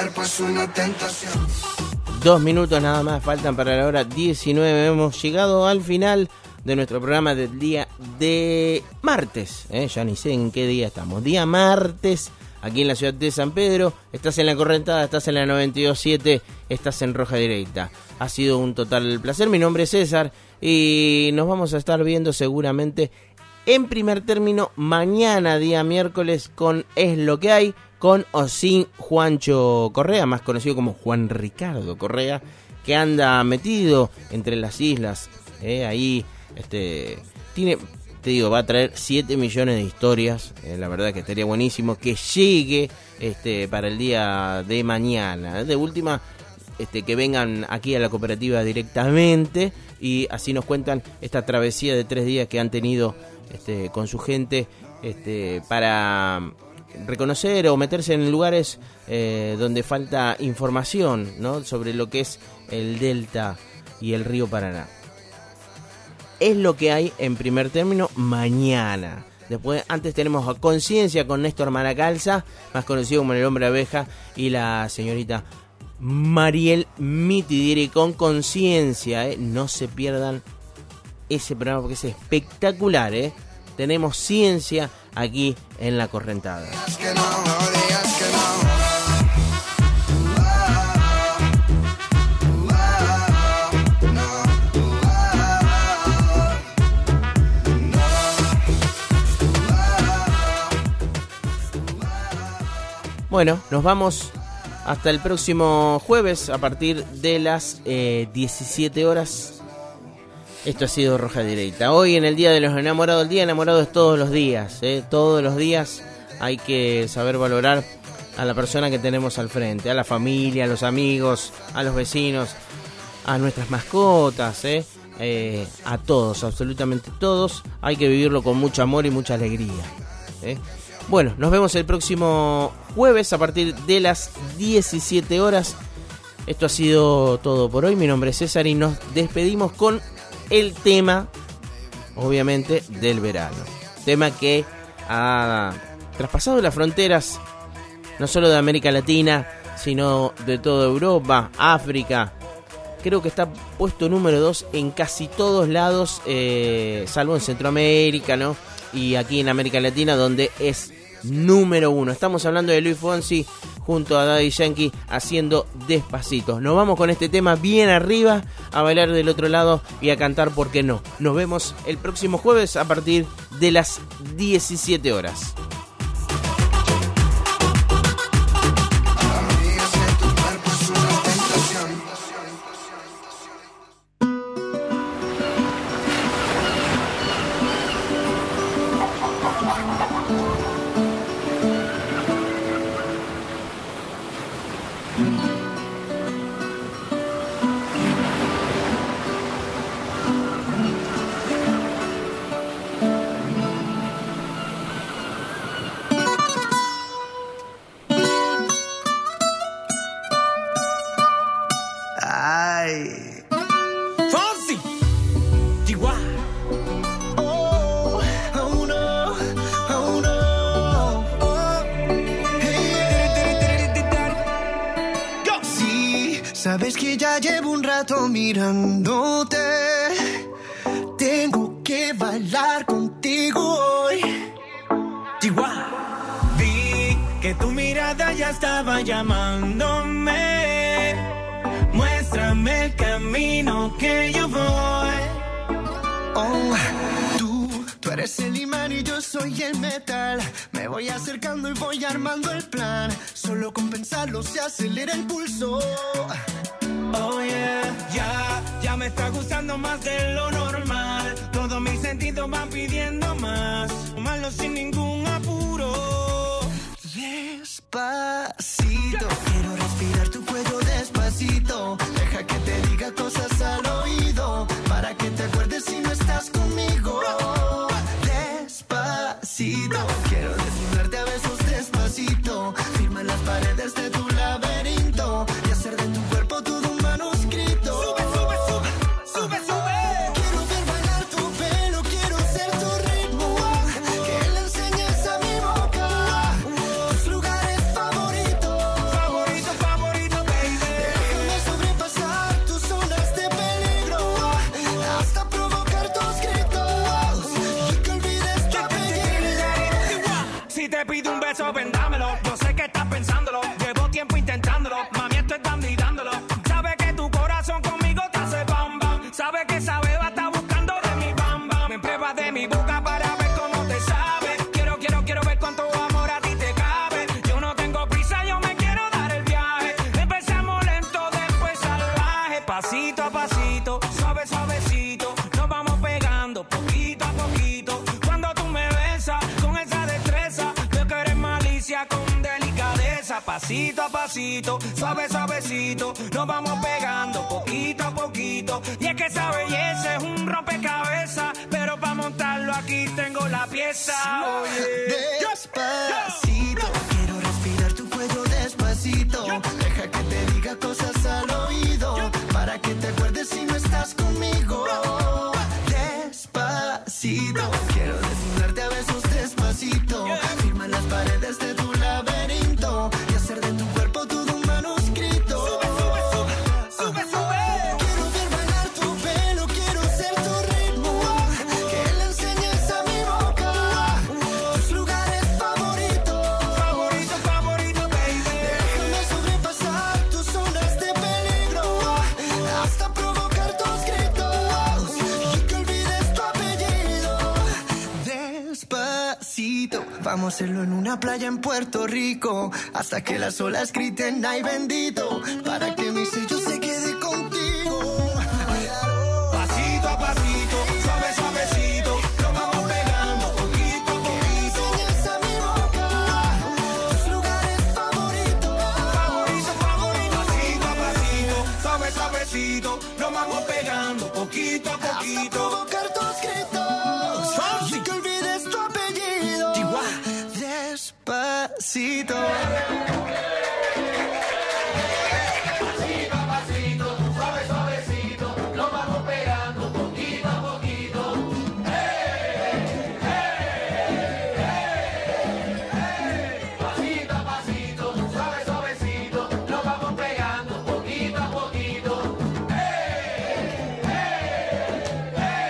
cuerpo es una tentación. 2 minutos nada más faltan para la hora 19. Hemos llegado al final de nuestro programa del día de martes. Ya ni sé en qué día estamos. Día martes, aquí en la ciudad de San Pedro. Estás en La Correntada, estás en la 92.7, estás en Roja Directa. Ha sido un total placer. Mi nombre es César y nos vamos a estar viendo seguramente en primer término mañana, día miércoles, con Es lo que hay, con o sin Juancho Correa, más conocido como Juan Ricardo Correa, que anda metido entre las islas. Ahí tiene, te digo, va a traer 7 millones de historias. La verdad que estaría buenísimo que llegue para el día de mañana. De última, que vengan aquí a la cooperativa directamente y así nos cuentan esta travesía de 3 días que han tenido con su gente para reconocer o meterse en lugares donde falta información, ¿no?, sobre lo que es el delta y el río Paraná. Es lo que hay en primer término mañana. Después, antes tenemos a Conciencia con Néstor Maracalza, más conocido como el Hombre Abeja, y la señorita Mariel Mitidiri con Conciencia. No se pierdan ese programa porque es espectacular. Tenemos ciencia aquí en La Correntada. Bueno, nos vamos hasta el próximo jueves a partir de las 17 horas. Esto ha sido Roja Directa. Hoy en el Día de los Enamorados, el Día de Enamorados es todos los días. Todos los días hay que saber valorar a la persona que tenemos al frente, a la familia, a los amigos, a los vecinos, a nuestras mascotas, a todos, absolutamente todos. Hay que vivirlo con mucho amor y mucha alegría. Bueno, nos vemos el próximo jueves a partir de las 17 horas. Esto ha sido todo por hoy. Mi nombre es César y nos despedimos con el tema, obviamente, del verano. Tema que ha traspasado las fronteras, no solo de América Latina, sino de toda Europa, África. Creo que está puesto número 2 en casi todos lados, salvo en Centroamérica, ¿no? Y aquí en América Latina, donde es número 1. Estamos hablando de Luis Fonsi junto a Daddy Yankee haciendo Despacito. Nos vamos con este tema bien arriba, a bailar del otro lado y a cantar, ¿por qué no? Nos vemos el próximo jueves a partir de las 17 horas. Sabes que ya llevo un rato mirándote. Tengo que bailar contigo hoy. Chihuahua. Vi que tu mirada ya estaba llamándome. Muéstrame el camino que yo voy. Oh, tú eres el imán y yo soy el metal. Me voy acercando y voy armando el plan. Solo con pensarlo se acelera el pulso. Oh yeah, ya me está gustando más de lo normal. Todos mis sentidos van pidiendo más. Malo sin ningún apuro. Despacito, quiero respirar tu cuello despacito. Deja que te diga cosas al oído, para que te acuerdes si no estás conmigo. Despacito, quiero desnudarte a besos despacito. Firma en las paredes de tu laberinto y hacer de tu cuerpo todo un manuscrito. Sube, sube, sube, sube, sube. Quiero ver bailar tu pelo, quiero ser tu ritmo. Que le enseñes a mi boca tus lugares favoritos. Favorito, favorito. sabe que esa beba está buscando de mi bamba. Me prueba de mi boca para ver cómo te sabe. Quiero ver cuánto amor a ti te cabe. Yo no tengo prisa, yo me quiero dar el viaje. Empezamos lento, después salvaje. Pasito a pasito, suave, suavecito. Nos vamos pegando poquito a poquito. Cuando tú me besas con esa destreza, veo que eres malicia con delicadeza. Pasito a pasito, suave, suavecito. Nos vamos pegando poquito a poquito. Y es que esa belleza es un rompecabezas, pero para montarlo aquí tengo la pieza. Despacito, quiero respirar tu cuello despacito. Deja que te diga cosas al oído, para que te acuerdes si no estás conmigo. Despacito, quiero desnudarte a besos despacito. Firma las paredes de tu laberinto y hacer de tu cuerpo todo un manuscrito. Sube, sube. Quiero ver bailar tu pelo, quiero ser tu ritmo. Que le enseñes a mi boca tus lugares favoritos. Favorito, baby. Déjame sobrepasar tus zonas de peligro, hasta provocar tus gritos y que olvides tu apellido. Despacito, vamos a hacerlo en una playa en Puerto Rico, hasta que las olas griten ay bendito, para que mi sello se quede contigo. Pasito a pasito, suave, suavecito. Nos vamos pegando poquito a poquito. Enseñas a mi boca tus lugares favoritos. Favorito. Pasito a pasito, suave, suavecito. Nos vamos pegando poquito a poquito. Hasta provocar tus gritos y que olvides tu apellido. Despacito.